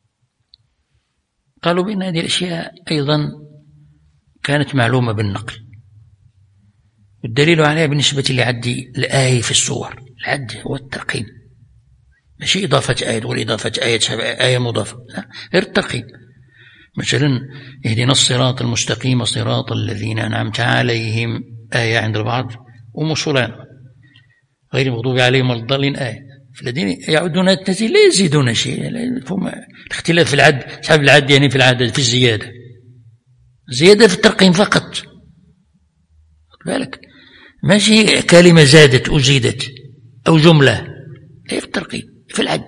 A: قالوا بأن هذه الأشياء أيضا كانت معلومة بالنقل، والدليل عليها بالنسبة لعد الآية في الصور، العد هو الترقيم، ماشي إضافة آية والإضافة آية مضافة، لا، غير الترقيم. مثلا اهدنا الصراط المستقيم صراط الذين أنعمت عليهم آية عند البعض، وموصولان غير المغضوب عليهم ولا الضالين آية. فالذين يعدون التنزيل لا يزيدون شيء، الاختلاف في العد، صاحب العد يعني في العدد في الزيادة في الترقيم فقط، بالك ماشي كلمة زادت أو زيدت أو جملة، هي في الترقيم في العد.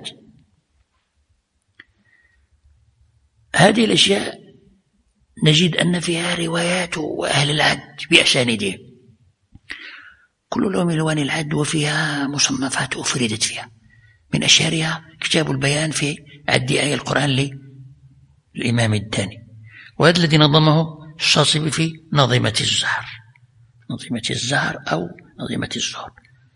A: هذه الأشياء نجد أن فيها روايات وأهل العد بأسانيدهم، كل لهم ألوان العد، وفيها مصنفات أفردت فيها، من أشهرها كتاب البيان في عد آية القرآن للإمام الداني، وهذا الذي نظمه الشاطبي في نظيمة الزهر أو نظيمة الزهر.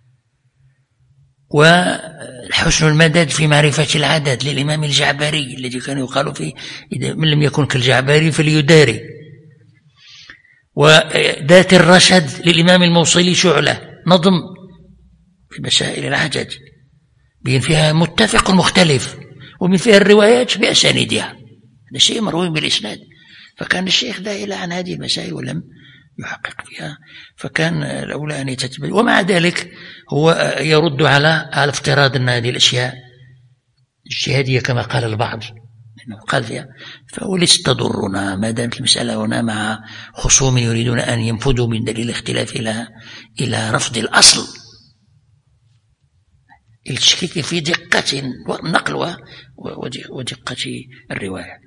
A: وحسن المدد في معرفة العدد للإمام الجعبري الذي كان يقال فيه إذا من لم يكن كالجعبري فليداري. وذات الرشد للإمام الموصلي شعلة، نظم في مسائل العدد بين فيها متفق مختلف، ومن فيها الروايات بأسانيدها، هذا شيء مروي بالإسناد. فكان الشيخ ذاهل عن هذه المسائل ولم يحقق فيها، فكان الأولى أن يتتبع. ومع ذلك هو يرد على افتراض أن هذه الأشياء اجتهادية كما قال البعض، إنه قال فيها فولست تضرنا ما دامت المسألة هنا مع خصوم يريدون أن ينفذوا من دليل الاختلاف إلى رفض الأصل، التشكيك في دقة النقل ودقة الرواية.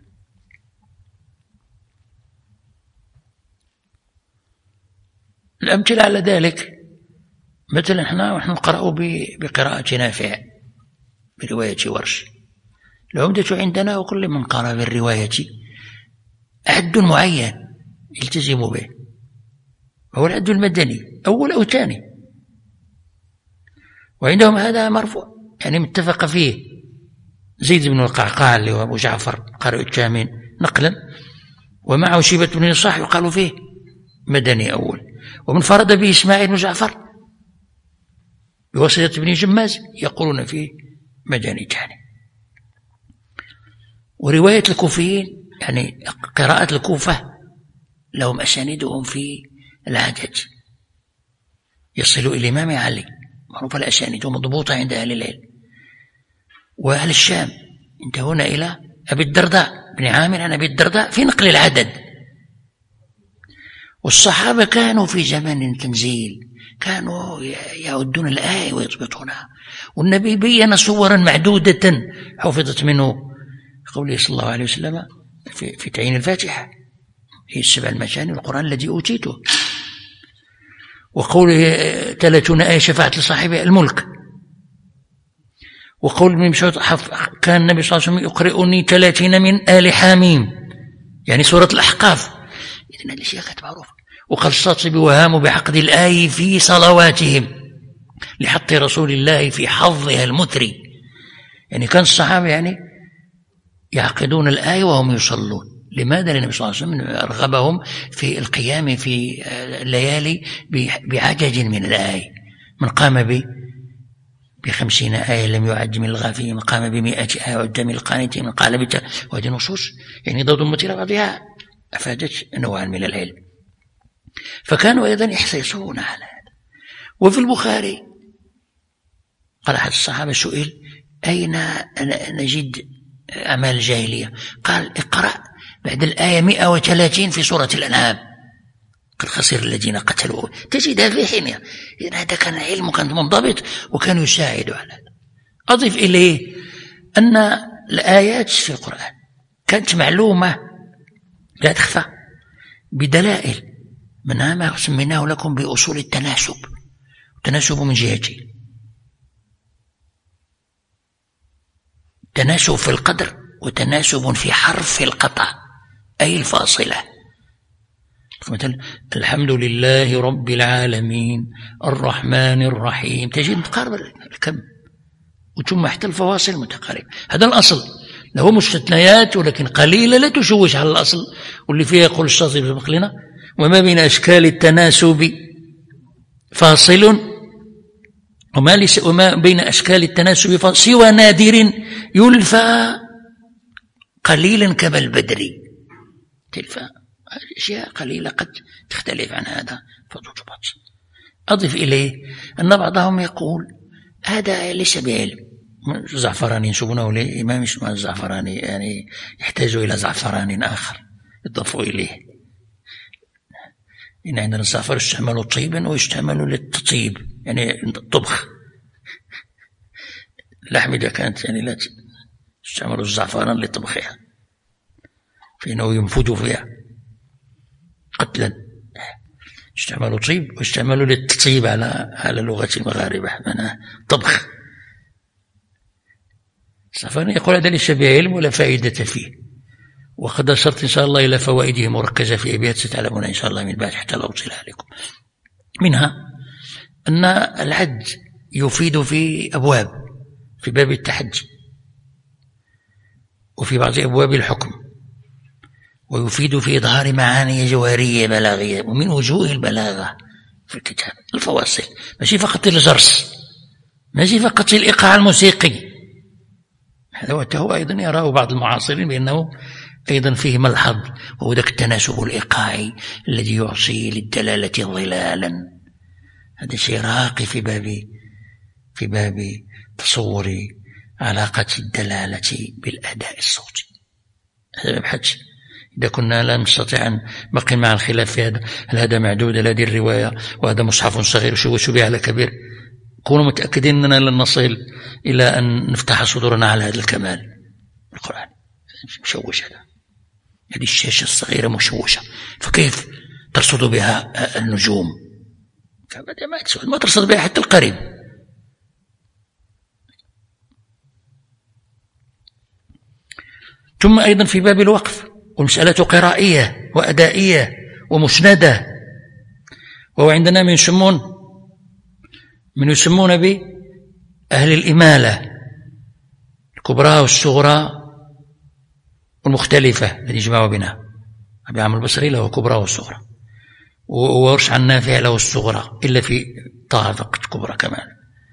A: الأمثلة على ذلك مثلا نحن نقرأ بقراءة نافع برواية ورش، العمدة عندنا وكل من قرأ بالرواية عد معين يلتزم به، هو العد المدني أول أو ثاني، وعندهم هذا مرفوع يعني متفق فيه زيد بن القعقاع اللي هو أبو جعفر قارئ الثامن نقلا، ومعه شيبة بن نصاح يقال فيه مدني أول، ومن فرد به إسماعيل بن جعفر بواسطة ابن جماز يقولون فيه مدني ثاني. ورواية الكوفيين يعني قراءة الكوفة لهم أسانيدهم في العدد يصل إلى الإمام علي، معروف الأسانيد ومضبوطة عند أهل العلم. وأهل الشام انتهون إلى أبي الدرداء بن عامر عن أبي الدرداء في نقل العدد. والصحابة كانوا في زمن تنزيل كانوا يعدون الآية ويضبطونها، والنبي بين صورا معدودة حفظت منه قوله صلى الله عليه وسلم في تعيين الفاتحة هي السبع المثاني القرآن الذي أوتيته، وقوله 30 آية شفاعة لصاحبها الملك، وقول ابن مسعود كان النبي صلى الله عليه وسلم يقرئني 30 من آل حاميم يعني سورة الأحقاف. إذن هذه الأشياء كانت معروفة. وقال الشاطبي وهاموا بعقد الآية في صلواتهم لحط رسول الله في حظها المثري، يعني كان الصحابة يعني يعقدون الآية وهم يصلون. لماذا؟ لأن النبي صلى الله عليه وسلم أرغبهم في القيام في الليالي بعجج من الآية، من قام ب50 آية لم يعد من الغافلين، قام ب100 آية وعد من القانتين، قال وهذه نصوص يعني ضد إلى بعضها أفادت نوعا من العلم. فكانوا أيضا يحرصون على هذا. وفي البخاري قال أحد الصحابة سئل أين نجد أعمال الجاهلية؟ قال اقرأ بعد الآية 130 في سورة الأنعام، قد خسر الذين قتلوا، تجدها في حينها. إذن هذا كان علم كان منضبط وكان يساعد على هذا. أضيف إليه أن الآيات في القرآن كانت معلومة لا تخفى بدلائل، منها ما سميناه لكم بأصول التناسب. التناسب من جهتين: تناسب في القدر وتناسب في حرف القطع أي الفاصلة. مثلا الحمد لله رب العالمين الرحمن الرحيم، تجد متقاربة الكم، وثم حتى الفواصل متقاربة. هذا الأصل، له مستثنيات ولكن قليلة لا تشوش على الأصل، واللي فيها يقول الشاطبي في مقلنا: وما بين أشكال التناسب فاصل وما بين أشكال التناسب فاصل سوى نادر يلفى قليلا كما البدر. تلفى أشياء قليلة قد تختلف عن هذا فتضبط. أضف إليه أن بعضهم يقول هذا ليس بعلم. الزعفراني ينسبونه لإمام اسمه الزعفراني، يعني يحتاج إلى زعفران آخر يضاف إليه. إن عندنا الزعفر يستعمل طيبا ويستعمل للتطيب، يعني الطبخ. اللحم إذا كانت يعني لا يستعمل الزعفران لطبخها فإنه ينفذ فيها قتلا. يستعمل طيب ويستعمل للتطيب على لغة المغاربة، معناه طبخ. الزعفراني يقول هذا ليس بعلم ولا فائدة فيه، وقد أشرت إن شاء الله إلى فوائده مركزة في أبيات ستعلمون إن شاء الله من بعد حتى لا أوصلها لكم. منها أن العد يفيد في أبواب، في باب التحجي وفي بعض أبواب الحكم، ويفيد في إظهار معاني جوهرية بلاغية. ومن وجوه البلاغة في الكتاب الفواصل، ماشي فقط الجرس، ماشي فقط الإيقاع الموسيقي. هذا هو أيضا يراه بعض المعاصرين بأنه أيضا فيه ملحظ، وهو ذاك التناسب الإيقاعي الذي يعطي للدلالة ظلالا. هذا شيء راقي في باب تصور علاقة الدلالة بالأداء الصوتي. هذا مبحث إذا كنا لا نستطيع أن نبقي مع الخلاف في هذا، هل هذا معدود، هل هذه الرواية، وهذا مصحف صغير وشبه على كبير، كونوا متأكدين أننا لن نصل إلى أن نفتح صدورنا على هذا الكمال. القرآن مشوش، هذه الشاشة الصغيرة مشوشة، فكيف ترصد بها النجوم؟ ما ترصد بها حتى القريب. ثم أيضا في باب الوقف، ومسألة قرائية وأدائية ومسندة. وهو عندنا من يسمون بأهل الإمالة الكبرى والصغرى والمختلفة الذي يجمعوا بينها. أبي عامر البصري له كبرى والصغرى، وورش عن نافع له الصغرى إلا في طه فقط كبرى كمان.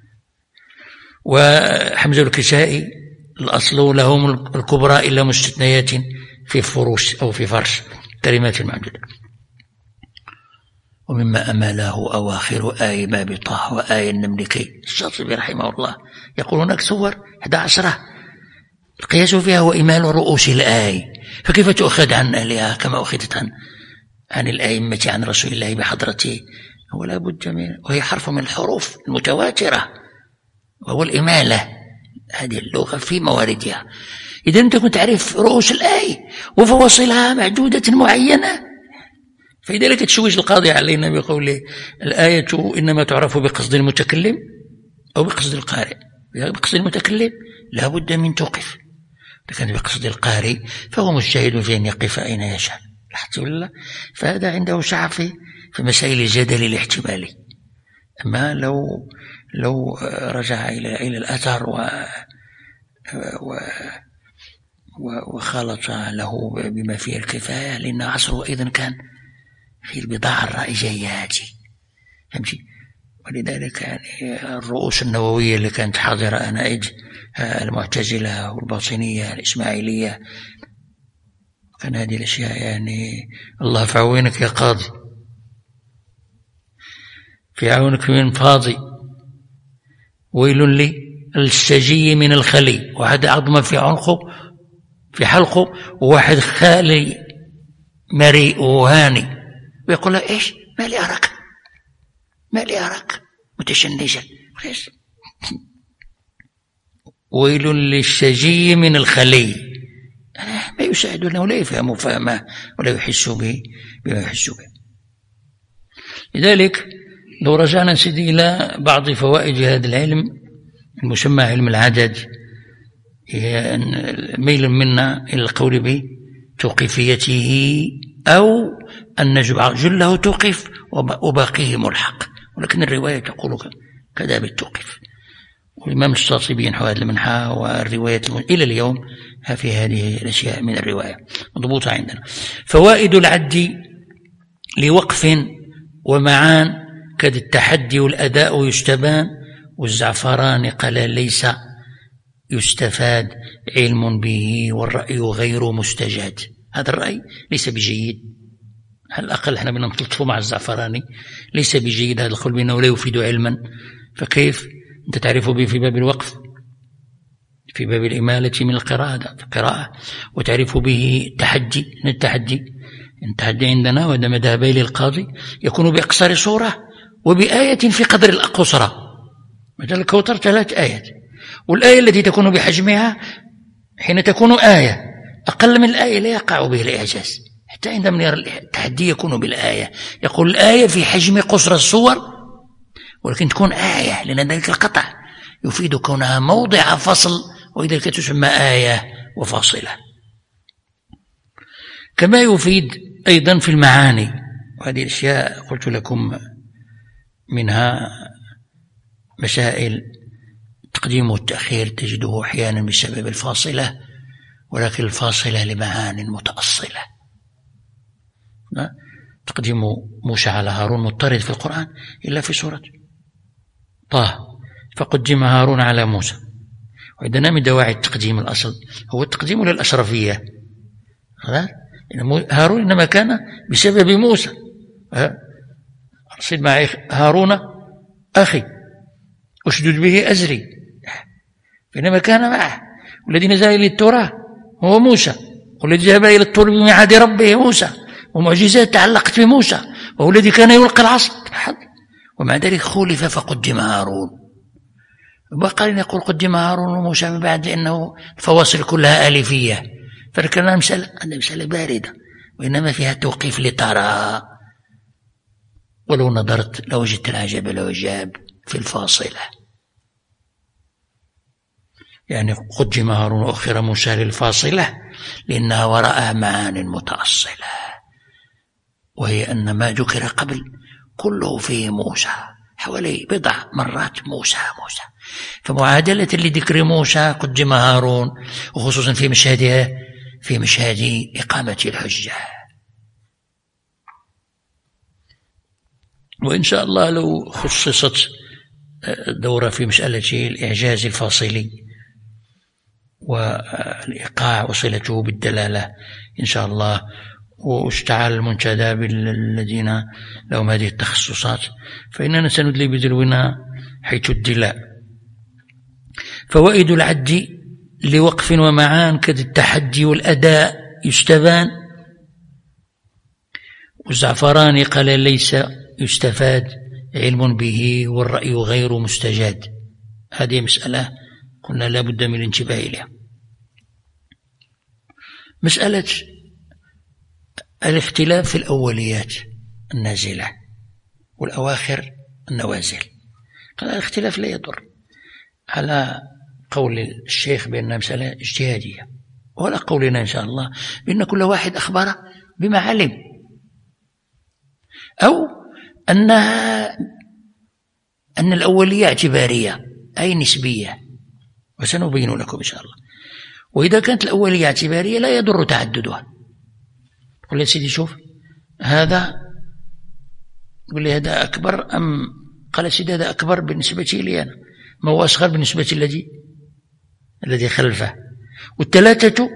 A: وحمزة الكسائي الأصل لهم الكبرى إلا مستثنيات في فروش أو في فرش كلمات المعدودة. ومما أماله أواخر آي باب طه وآي النملكي. الشاطبي رحمه الله يقول هناك صور 11 القياس فيها هو إمال رؤوس الآي، فكيف تؤخذ عن أهلها كما أخذت عن الأئمة عن رسول الله بحضرته؟ هو لا بد منه، وهي حرف من الحروف المتواترة، وهو الإمالة. هذه اللغة في مواردها. إذا أنت كنت تعرف رؤوس الآي وفواصلها معدودة معينة، فلذلك تشويش القاضي علينا بقوله الآية إنما تعرف بقصد المتكلم أو بقصد القارئ. بقصد المتكلم لا بد من توقف، لكن بقصد القارئ فهو مجتهد في أن يقف أين يشاء. لاحظت ولا؟ فهذا عنده سعة في مسائل الجدل الاحتمالي. أما لو رجع إلى الأثر وخلط له بما فيه الكفاية، لأن عصره أيضا كان في البضاعة الرائجية، فهمتي؟ ولذلك يعني الرؤوس النووية اللي كانت حاضرة آنئذ، المعتزلة والباطنية الإسماعيلية، كان هذه الأشياء يعني الله في عونك يا قاضي، في عونك من فاضي. ويل لي السجي من الخلي، واحد عظمة في عنقه في حلقه، وواحد خالي مريء وهاني، ويقول له إيش ما لي أراك متشنجا. ويل للسجي من الخلي، ما يساعد أنه لا يفهم فهمه ولا يحس به بما يحس به. لذلك لو رجعنا سيدي إلى بعض فوائد هذا العلم المسمى علم العدد، ميل منا إلى القول بتوقيفيته، أو أن جله توقف وباقيه ملحق، ولكن الرواية تقول كذا بالتوقف. والإمام الشاطبي ينحو هذا المنحى، والرواية إلى اليوم في هذه الأشياء من الرواية مضبوطة عندنا. فوائد العد لوقف ومعان كذا التحدي والأداء يستبان، والزعفران قال ليس يستفاد علم به، والرأي غير مستجاد. هذا الرأي ليس بجيد، على الأقل احنا بنطلطفه مع الزعفراني، ليس بجيد هذا القول بأنه لا يفيد علما. فكيف أنت تعرف به في باب الوقف، في باب الإمالة من القراءة، وتعرف به التحدي عندنا وهذا مذهبي للقاضي يكون بأقصر صورة وبآية في قدر القصرى. مثل الكوثر 3 آيات، والآية التي تكون بحجمها حين تكون آية أقل من الآية لا يقع به الإعجاز، حتى عندما يرى التحدي يكون بالآية، يقول الآية في حجم قصر الصور، ولكن تكون آية، لأن ذلك القطع يفيد كونها موضع فصل، ولذلك تسمى آية وفاصلة. كما يفيد أيضا في المعاني، وهذه الأشياء قلت لكم منها مسائل التقديم والتأخير تجده أحيانا بسبب الفاصلة، ولكن الفاصلة لمعان متأصلة. تقديم موسى على هارون مضطرد في القرآن إلا في سورة طه، فقدم هارون على موسى. وعندنا من دواعي التقديم الأصل هو التقديم للأشرفية، هارون إنما كان بسبب موسى، أرسل معي هارون أخي أشدد به أزري، فإنما كان معه. والذي نزل إلى التوراة هو موسى، والذي ذهب إلى الطور بميعاد ربه موسى، ومعجزات تعلقت بموسى، وهو الذي كان يلقى العصا، ومع ذلك خولف فقدم هارون. وقال إن يقول قدم هارون وموسى من بعد، لأنه الفواصل كلها آلفية، فكان مسألة باردة، وإنما فيها توقيف لترى، ولو نظرت لوجدت العجب العجاب في الفاصلة. يعني قدم هارون وأخر موسى للفاصلة لأنها وراءها معان متأصلة، وهي أن ما ذكر قبل كله فيه موسى، حوالي بضع مرات موسى، فمعادلة لذكر موسى قدم هارون، وخصوصا في مشهد إقامة الحجة. وإن شاء الله لو خصصت دورة في مسألة الإعجاز الفاصلي والإيقاع وصلته بالدلالة إن شاء الله، واشتعل المنتدى بالذين لهم هذه التخصصات، فإننا سندلي بدلونا حيث الدلاء. فوائد العد لوقف ومعان كذا التحدي والأداء يستبان، والزعفراني قال ليس يستفاد علم به، والرأي غير مستجاد. هذه مسألة قلنا لا بد من الانتباه إليها. مسألة الاختلاف في الأوليات النازلة والأواخر النوازل، قال الاختلاف لا يضر، على قول الشيخ بأنها مسألة اجتهادية، ولا قولنا إن شاء الله بأن كل واحد أخبر بما علم، أو أن الأولية اعتبارية أي نسبية، وسنبين لكم إن شاء الله. وإذا كانت الأولية اعتبارية لا يضر تعددها. قل يا سيدي شوف هذا، قل لي هذا أكبر أم قال سيدي هذا أكبر بالنسبة لي أنا، ما هو أصغر بالنسبة الذي خلفه. والثلاثة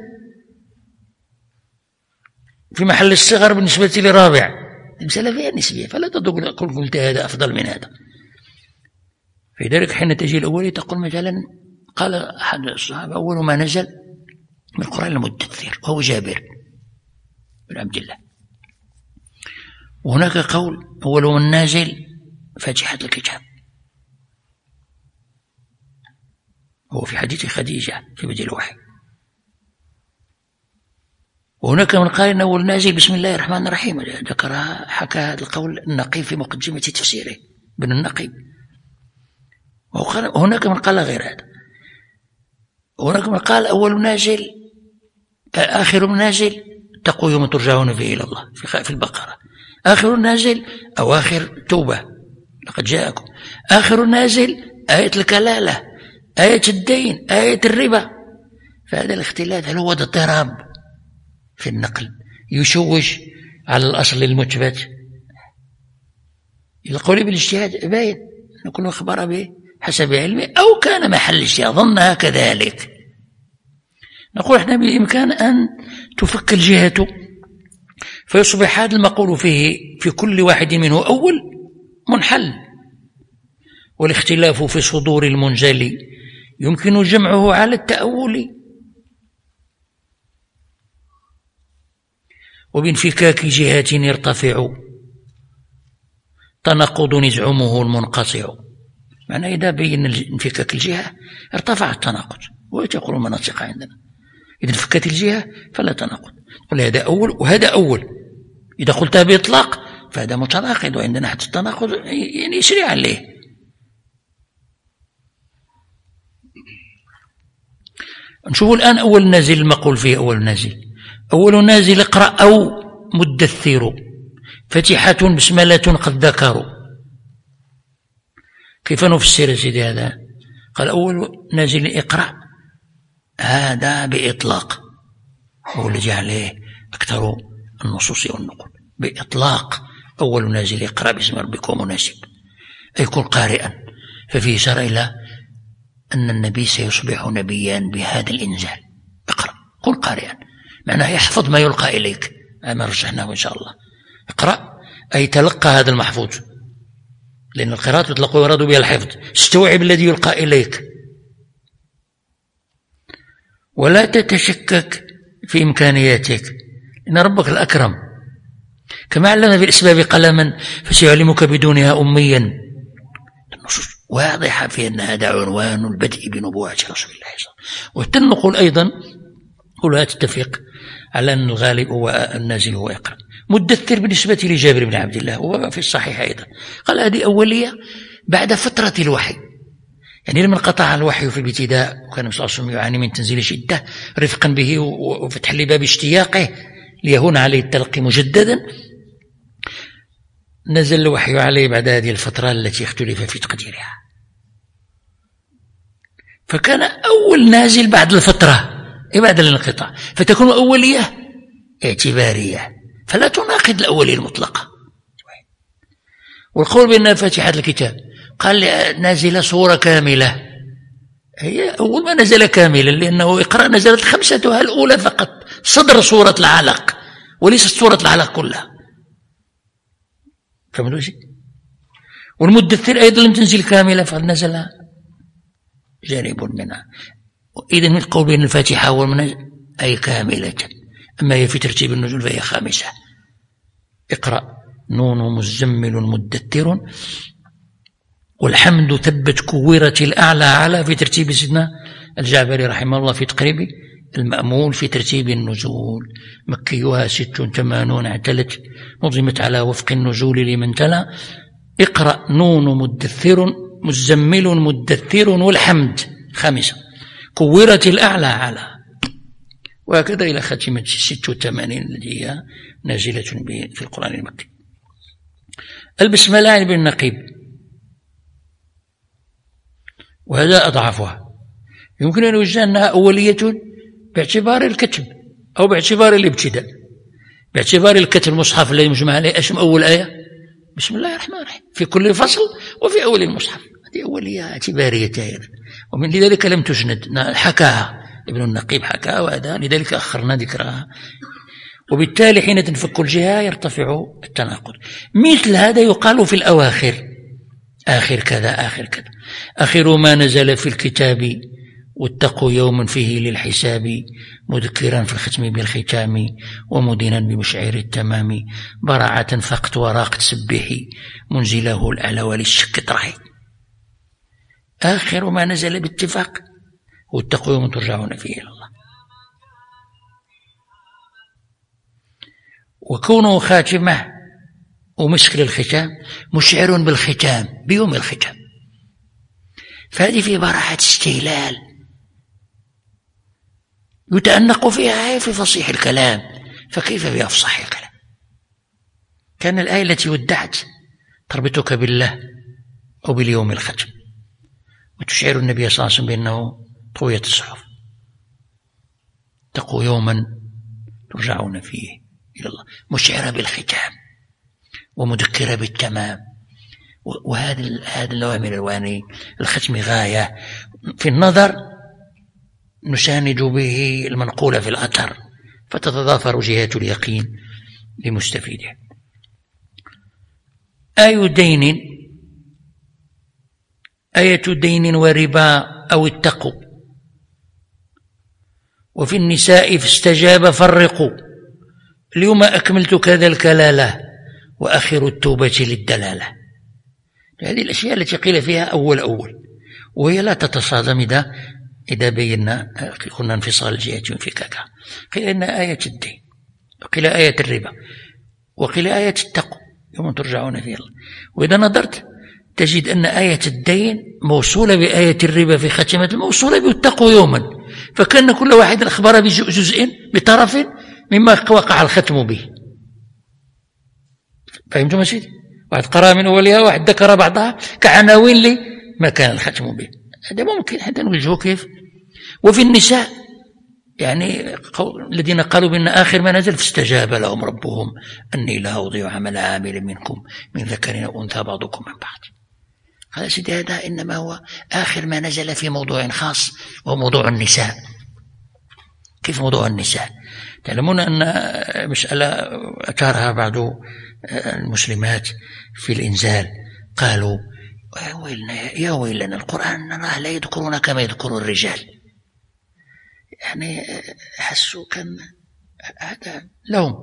A: في محل الصغر بالنسبة للرابع. المسألة فيها نسبية، فلا تقول قلت هذا أفضل من هذا. في ذلك حين تجي الأولي تقول مثلا قال أحد الصحابة أول ما نزل من القرآن المدثر وهو جابر بن عبد الله. وهناك قول أول من نازل فاتحة الكتاب، هو في حديث خديجة في بدء الوحي. وهناك من قال إنه نازل بسم الله الرحمن الرحيم، ذكرها حكى هذا القول النقيب في مقدمة تفسيره بن النقيب. وهناك من قال غير هذا. وهناك من قال أول نازل آخر نازل اتقوا يوم ترجعون فيه إلى الله في البقرة، آخر نازل أواخر توبة لقد جاءكم، آخر نازل آية الكلالة، آية الدين، آية الربا. فهذا الاختلاف هل هو اضطراب في النقل يشوش على الأصل المثبت؟ القول بالاجتهاد باين نكون أخبر به حسب علمه أو كان محل اجتهاد ظنها كذلك. نقول احنا بإمكان أن تفك الجهة فيصبح هذا المقول فيه في كل واحد منه أول منحل، والاختلاف في صدور المنزل يمكن جمعه على التأول. وبانفكاك جهات يرتفع تناقض يزعمه المنقطع. معنى إذا بين انفكاك الجهة ارتفع التناقض، ويقول المناطق عندنا إذا انفكت الجهة فلا تناقض. قل هذا أول وهذا أول، إذا قلتها بإطلاق فهذا متناقض، وعندنا حتى التناقض يعني يسري عليه. نشوف الآن أول نازل المقول فيه أول نازل. أول نازل اقرأ أو مدثر فتحة بسملة قد ذكروا. كيف نفسر سيدي هذا؟ قال أول نازل اقرأ هذا بإطلاق، هو الذي عليه أكثر النصوص والنقل بإطلاق. أول نازل اقرأ باسم ربك ومناسب أي كن قارئا، ففيه إشارة إلى أن النبي سيصبح نبيا بهذا الإنزال. اقرأ كن قارئا معناه يحفظ ما يلقى إليك، ما رجحناه إن شاء الله. اقرأ أي تلقى هذا المحفوظ، لأن القراءة تطلق ويراد بها الحفظ. استوعب الذي يلقى إليك ولا تتشكك في إمكانياتك، إن ربك الأكرم كما علم بالأسباب قلما فسيعلمك بدونها أميا. النصوص واضحة في أن هذا عنوان البدء بنبوة رسول الله صلى الله عليه وسلم. والتنقل أيضا كلها تتفق على أن الغالب هو النازل هو اقرأ. مدثر بالنسبة لجابر بن عبد الله وفي الصحيح أيضا قال هذه أولية بعد فترة الوحي، يعني لما انقطع الوحي في الابتداء وكان صلى الله عليه وسلم يعاني من تنزيل شدة رفقا به وفتح لباب اشتياقه ليهون عليه التلقي مجددا، نزل الوحي عليه بعد هذه الفترة التي اختلف في تقديرها. فكان أول نازل بعد الفترة بعد الانقطاع، فتكون أولية اعتبارية فلا تناقض الأولية المطلقة. والقول بأنها فاتحة الكتاب قال نازل صورة كاملة، هي أول ما نزل كاملا لأنه اقرأ نزلت خمستها الأولى فقط، صدر صورة العلق وليست صورة العلق كلها. فهمتوا شيء؟ والمدثر أيضا لم تنزل كاملة فنزل جانب منها. إذن القول بأن الفاتحة والمنازل أي كاملة، أما هي في ترتيب النزول فهي خامسة. اقرأ نون مزمل مدثر والحمد ثبت كورة الأعلى على في ترتيب سيدنا الجعبري رحمه الله في تقريب المأمول في ترتيب النزول. مكيها 86 اعتلت نظمت على وفق النزول لمن تلا. اقرأ نون مدثر مزمل مدثر والحمد خامسة كورة الأعلى على، وهكذا إلى خاتمة 86 التي هي نازلة في القرآن المكي. البسملة بالنقيب وهذا أضعفها، يمكن أن يوجد أنها أولية باعتبار الكتب أو باعتبار الابتداء. باعتبار الكتب المصحف الذي يجمع عليه اسم أول آية بسم الله الرحمن الرحيم في كل فصل وفي أول المصحف. هذه أولية اعتبارية تائرة، ومن لذلك لم تسند، حكاها ابن النقيب حكاها، وهذا لذلك أخرنا ذكرها. وبالتالي حين تنفك الجهة يرتفع التناقض. مثل هذا يقال في الأواخر، آخر كذا آخر كذا، آخر ما نزل في الكتاب واتقوا يوما فيه للحساب، مذكرا في الختم بالختام ومدنا بمشعر التمام، براعة فقت وراقت سبحي منزله الأعلى وللشك طرحي. آخر ما نزل باتفاق واتقوا يوما ترجعون فيه إلى الله. وكونه خاتمه ومسك للختام مشعر بالختام بيوم الختام، فهذه في براعة استهلال يتأنق فيها في فصيح الكلام، فكيف بأفصح الكلام؟ كان الآية التي ودعت تربطك بالله أو باليوم الختم، وتشعر النبي صلى الله عليه وسلم بأنه طويت الصحف، اتقوا يوما ترجعون فيه إلى الله، مشعرة بالختام ومذكرة بالتمام. وهذا النوع من الواني الختم غاية في النظر نساند به المنقول في الأثر، فتتضافر جهات اليقين لمستفيده. آية دين وربا أو اتقوا. وفي النساء فاستجاب فرقوا، اليوم أكملت كذا الكلالة وآخر التوبة للدلالة. هذه الأشياء التي قيل فيها أول، وهي لا تتصادم إذا بينا قلنا انفصال الجهات وانفكاكها. قيل إن آية الدين، وقيل آية الربا، وقيل آية التقوى يوم ترجعون فيه الله. وإذا نظرت تجد أن آية الدين موصولة بآية الربا في ختمة، موصولة بالتقوى يوما، فكان كل واحد أخبر بجزء بطرف مما وقع الختم به. فهمتم يا سيدي؟ واحد قرأ من أولها، واحد ذكر بعضها كعناوين لما كان الختم به. هذا ممكن حتى نوجهه كيف. وفي النساء يعني الذين قالوا بأن آخر ما نزل فاستجاب لهم ربهم أني لا أضيع عمل عامل منكم من ذكر أو أنثى بعضكم من بعض. هذا سيدي هذا إنما هو آخر ما نزل في موضوع خاص وهو موضوع النساء. كيف موضوع النساء؟ تعلمون أن مسألة أثارها بعض المسلمات في الإنزال، قالوا يا ويلنا القرآن نراه لا يذكرون كما يذكر الرجال. يعني حسوا كان هذا لهم.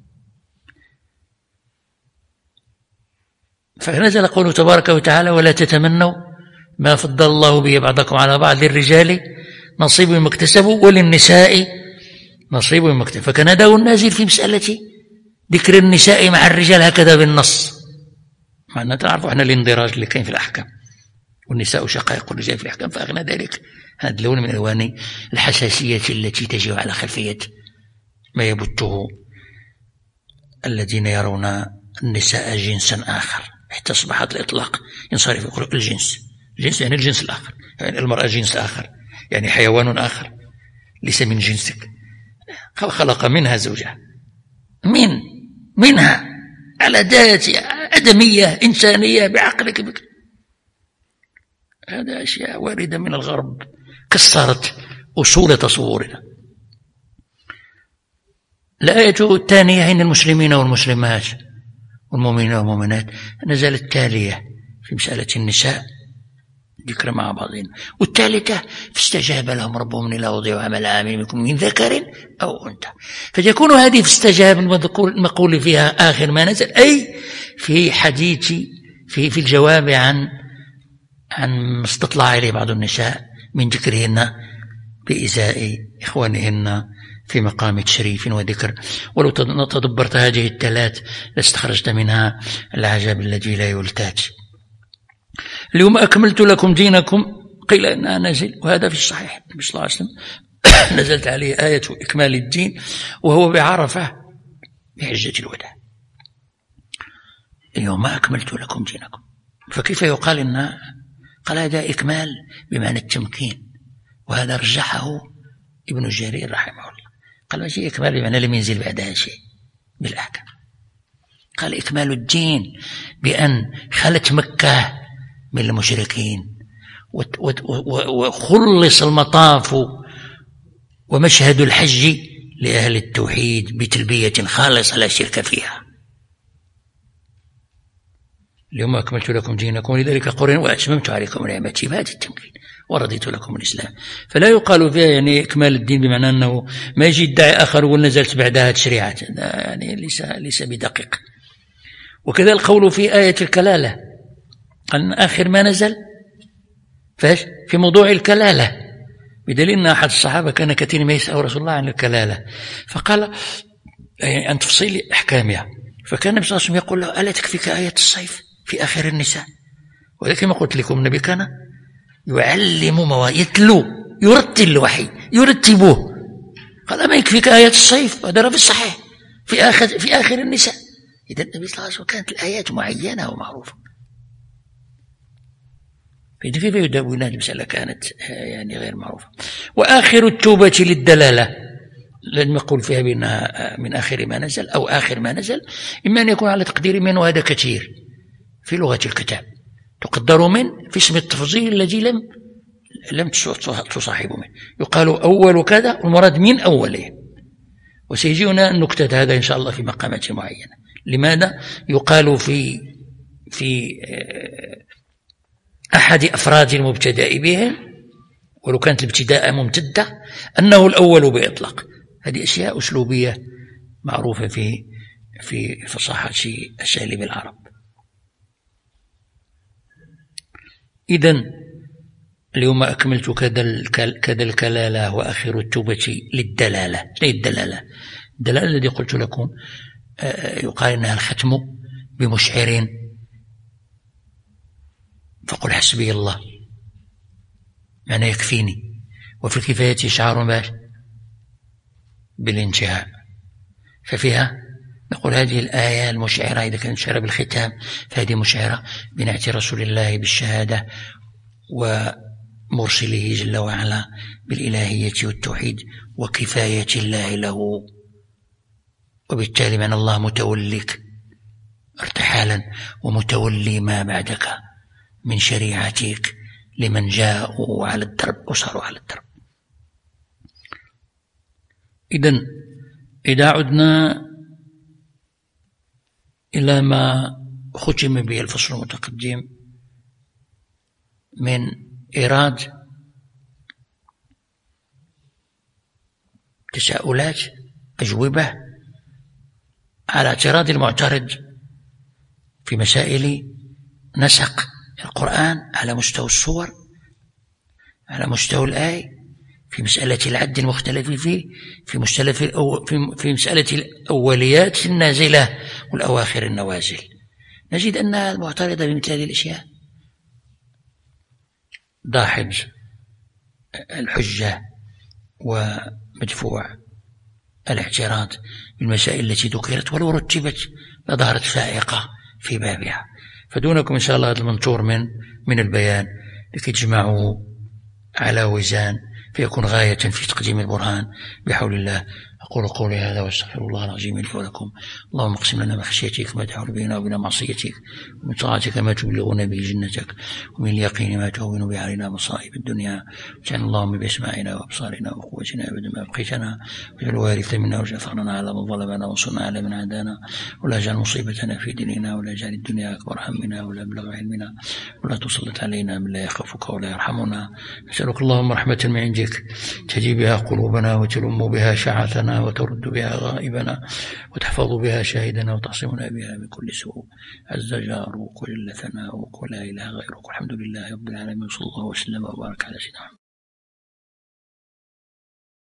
A: فنزل قوله تبارك وتعالى ولا تتمنوا ما فضل الله به بعضكم على بعض، للرجال نصيب مما اكتسبوا وللنساء نصيب مما اكتسبوا. فكان هذا هو النازل في مسألة ذكر النساء مع الرجال هكذا بالنص، مع أننا تعرفوا احنا الاندراج اللي كاين في الأحكام، والنساء شقائق الرجال في الأحكام، فأغنى ذلك هذا اللون من ألوان الحساسية التي تجي على خلفية ما يبثه الذين يرون النساء جنسا آخر، حتى أصبحت الإطلاق ينصرف يقول الجنس يعني الجنس الآخر، يعني المرأة جنس آخر، يعني حيوان آخر ليس من جنسك، خلق منها زوجها منها على ذاتها أدمية إنسانية بعقلك بك. هذا أشياء واردة من الغرب كسرت أصول تصورنا. الآية الثانية عند المسلمين والمسلمات والمؤمنين والمؤمنات نزلت تالية في مسألة النساء ذكر مع بعضهم، والثالثة فاستجاب لهم ربهم لا أضيع عمل عامل منكم من ذكر أو أنثى. فتكون هذه فاستجاب المقول فيها آخر ما نزل، أي في حديث في الجواب عن استطلاع عليه بعض النساء من ذكرهن بإزاء إخوانهن في مقام تشريف وذكر. ولو تدبرت هذه الثلاث لاستخرجت منها العجب الذي لا يلتات. اليوم أكملت لكم دينكم قيل إنها نزل، وهذا في الصحيح النبي صلى الله عليه وسلم نزلت عليه آية إكمال الدين وهو بعرفة بحجة الوداع. اليوم أكملت لكم دينكم، فكيف يقال إنها قال هذا إكمال بمعنى التمكين، وهذا رجحه ابن جرير رحمه الله، قال ماشي إكمال بمعنى لم ينزل بعدها شيء بالأحكام. قال إكمال الدين بأن خلت مكة من المشركين وخلص المطاف ومشهد الحج لأهل التوحيد بتلبية خالصة لا شرك فيها. اليوم أكملت لكم دينكم ولذلك قرن وأتممت عليكم نعمتي بهذا التمكين ورضيت لكم الإسلام. فلا يقال فيها يعني إكمال الدين بمعنى أنه ما يجي يدعي آخر ونزلت بعدها تشريعات، يعني ليس بدقيق. وكذا القول في آية الكلالة أن آخر ما نزل في موضوع الكلالة، بدليل أن أحد الصحابة كان كثير ما يسأل رسول الله عن الكلالة فقال يعني عن تفصيل أحكامها، فكان النبي صلى الله عليه وسلم يقول له: ألا تكفيك آية الصيف في آخر النساء؟ ولكن ما قلت لكم النبي كان يعلم يتلو يرتل الوحي يرتبه، قال: ما يكفيك آية الصيف؟ هذا في الصحيح في آخر النساء. إذا النبي صلى الله عليه وسلم كانت الآيات معينة ومعروفة. كيف يداوي هذه المسألة كانت يعني غير معروفة. وآخر التوبة للدلالة لن نقول فيها بأنها من آخر ما نزل أو آخر ما نزل، إما أن يكون على تقدير من، وهذا كثير في لغة الكتاب، تقدر من في اسم التفضيل الذي لم تصاحبه من، يقال أول كذا والمراد من أوله. وسيجينا النكتة هذا إن شاء الله في مقامات معينة. لماذا يقال في أحد أفراد المبتدأ به ولو كانت الابتداء ممتدة أنه الأول بإطلاق؟ هذه أشياء أسلوبية معروفة في فصاحة أساليب العرب. إذن اليوم أكملت كذا الكلالة وآخر التوبة للدلالة. الدلالة الذي قلت لكم يقال إنها الختم بمشعر، فقل حسبي الله، معنى يكفيني. وفي الكفاية شعار بالانتهاء، ففيها نقول هذه الآية المشعرة إذا كانت مشعرة بالختام فهذه مشعرة بنعت رسول الله بالشهادة ومرسله جل وعلا بالإلهية والتوحيد وكفاية الله له، وبالتالي من الله متوليك ارتحالا ومتولي ما بعدك من شريعتك لمن جاءوا على الدرب وصاروا على الدرب. إذا عدنا إلى ما ختم به الفصل المتقدم من إيراد تساؤلات أجوبة على اعتراض المعترض في مسائل نسق القرآن على مستوى الصور، على مستوى الآية، في مسألة العد المختلف فيه، في مسألة الأوليات النازلة والأواخر النوازل. نجد أن المعترض بمثل هذه الأشياء داحض الحجة ومدفوع الاعتراض بالمسائل التي ذكرت ولو رتبت لظهرت فائقة في بابها. فدونكم إن شاء الله هذا المنطور من البيان لكي تجمعوا على وزان فيكون غاية في تقديم البرهان بحول الله. أقول قولي هذا واستغفر الله العظيم لي ولكم. اللهم اقسم لنا من خشيتك ما تحول بيننا وبين معصيتك، ومن طاعتك ما تبلغنا به جنتك، ومن اليقين ما تهون به علينا مصائب الدنيا. واجعل اللهم بأسماعنا وأبصارنا وقوتنا أبدا ما أبقيتنا، واجعل الوارث منا واجعل ثأرنا على من ظلمنا وانصرنا على من عادانا، ولا تجعل مصيبتنا في ديننا، ولا تجعل الدنيا أكبر همنا ولا مبلغ علمنا، ولا تسلط علينا من لا يخافك ولا يرحمنا. نسألك اللهم رحمة من عندك تهدي بها قلوبنا وتلم بها شعثنا وترد بها غائبنا وتحفظ بها شاهدنا وتعصمنا بها من كل سوء. عز جارك وجل ثناؤك ولا إله غيرك، والحمد لله رب العالمين، صلى الله وسلم وبارك على سيدنا محمد.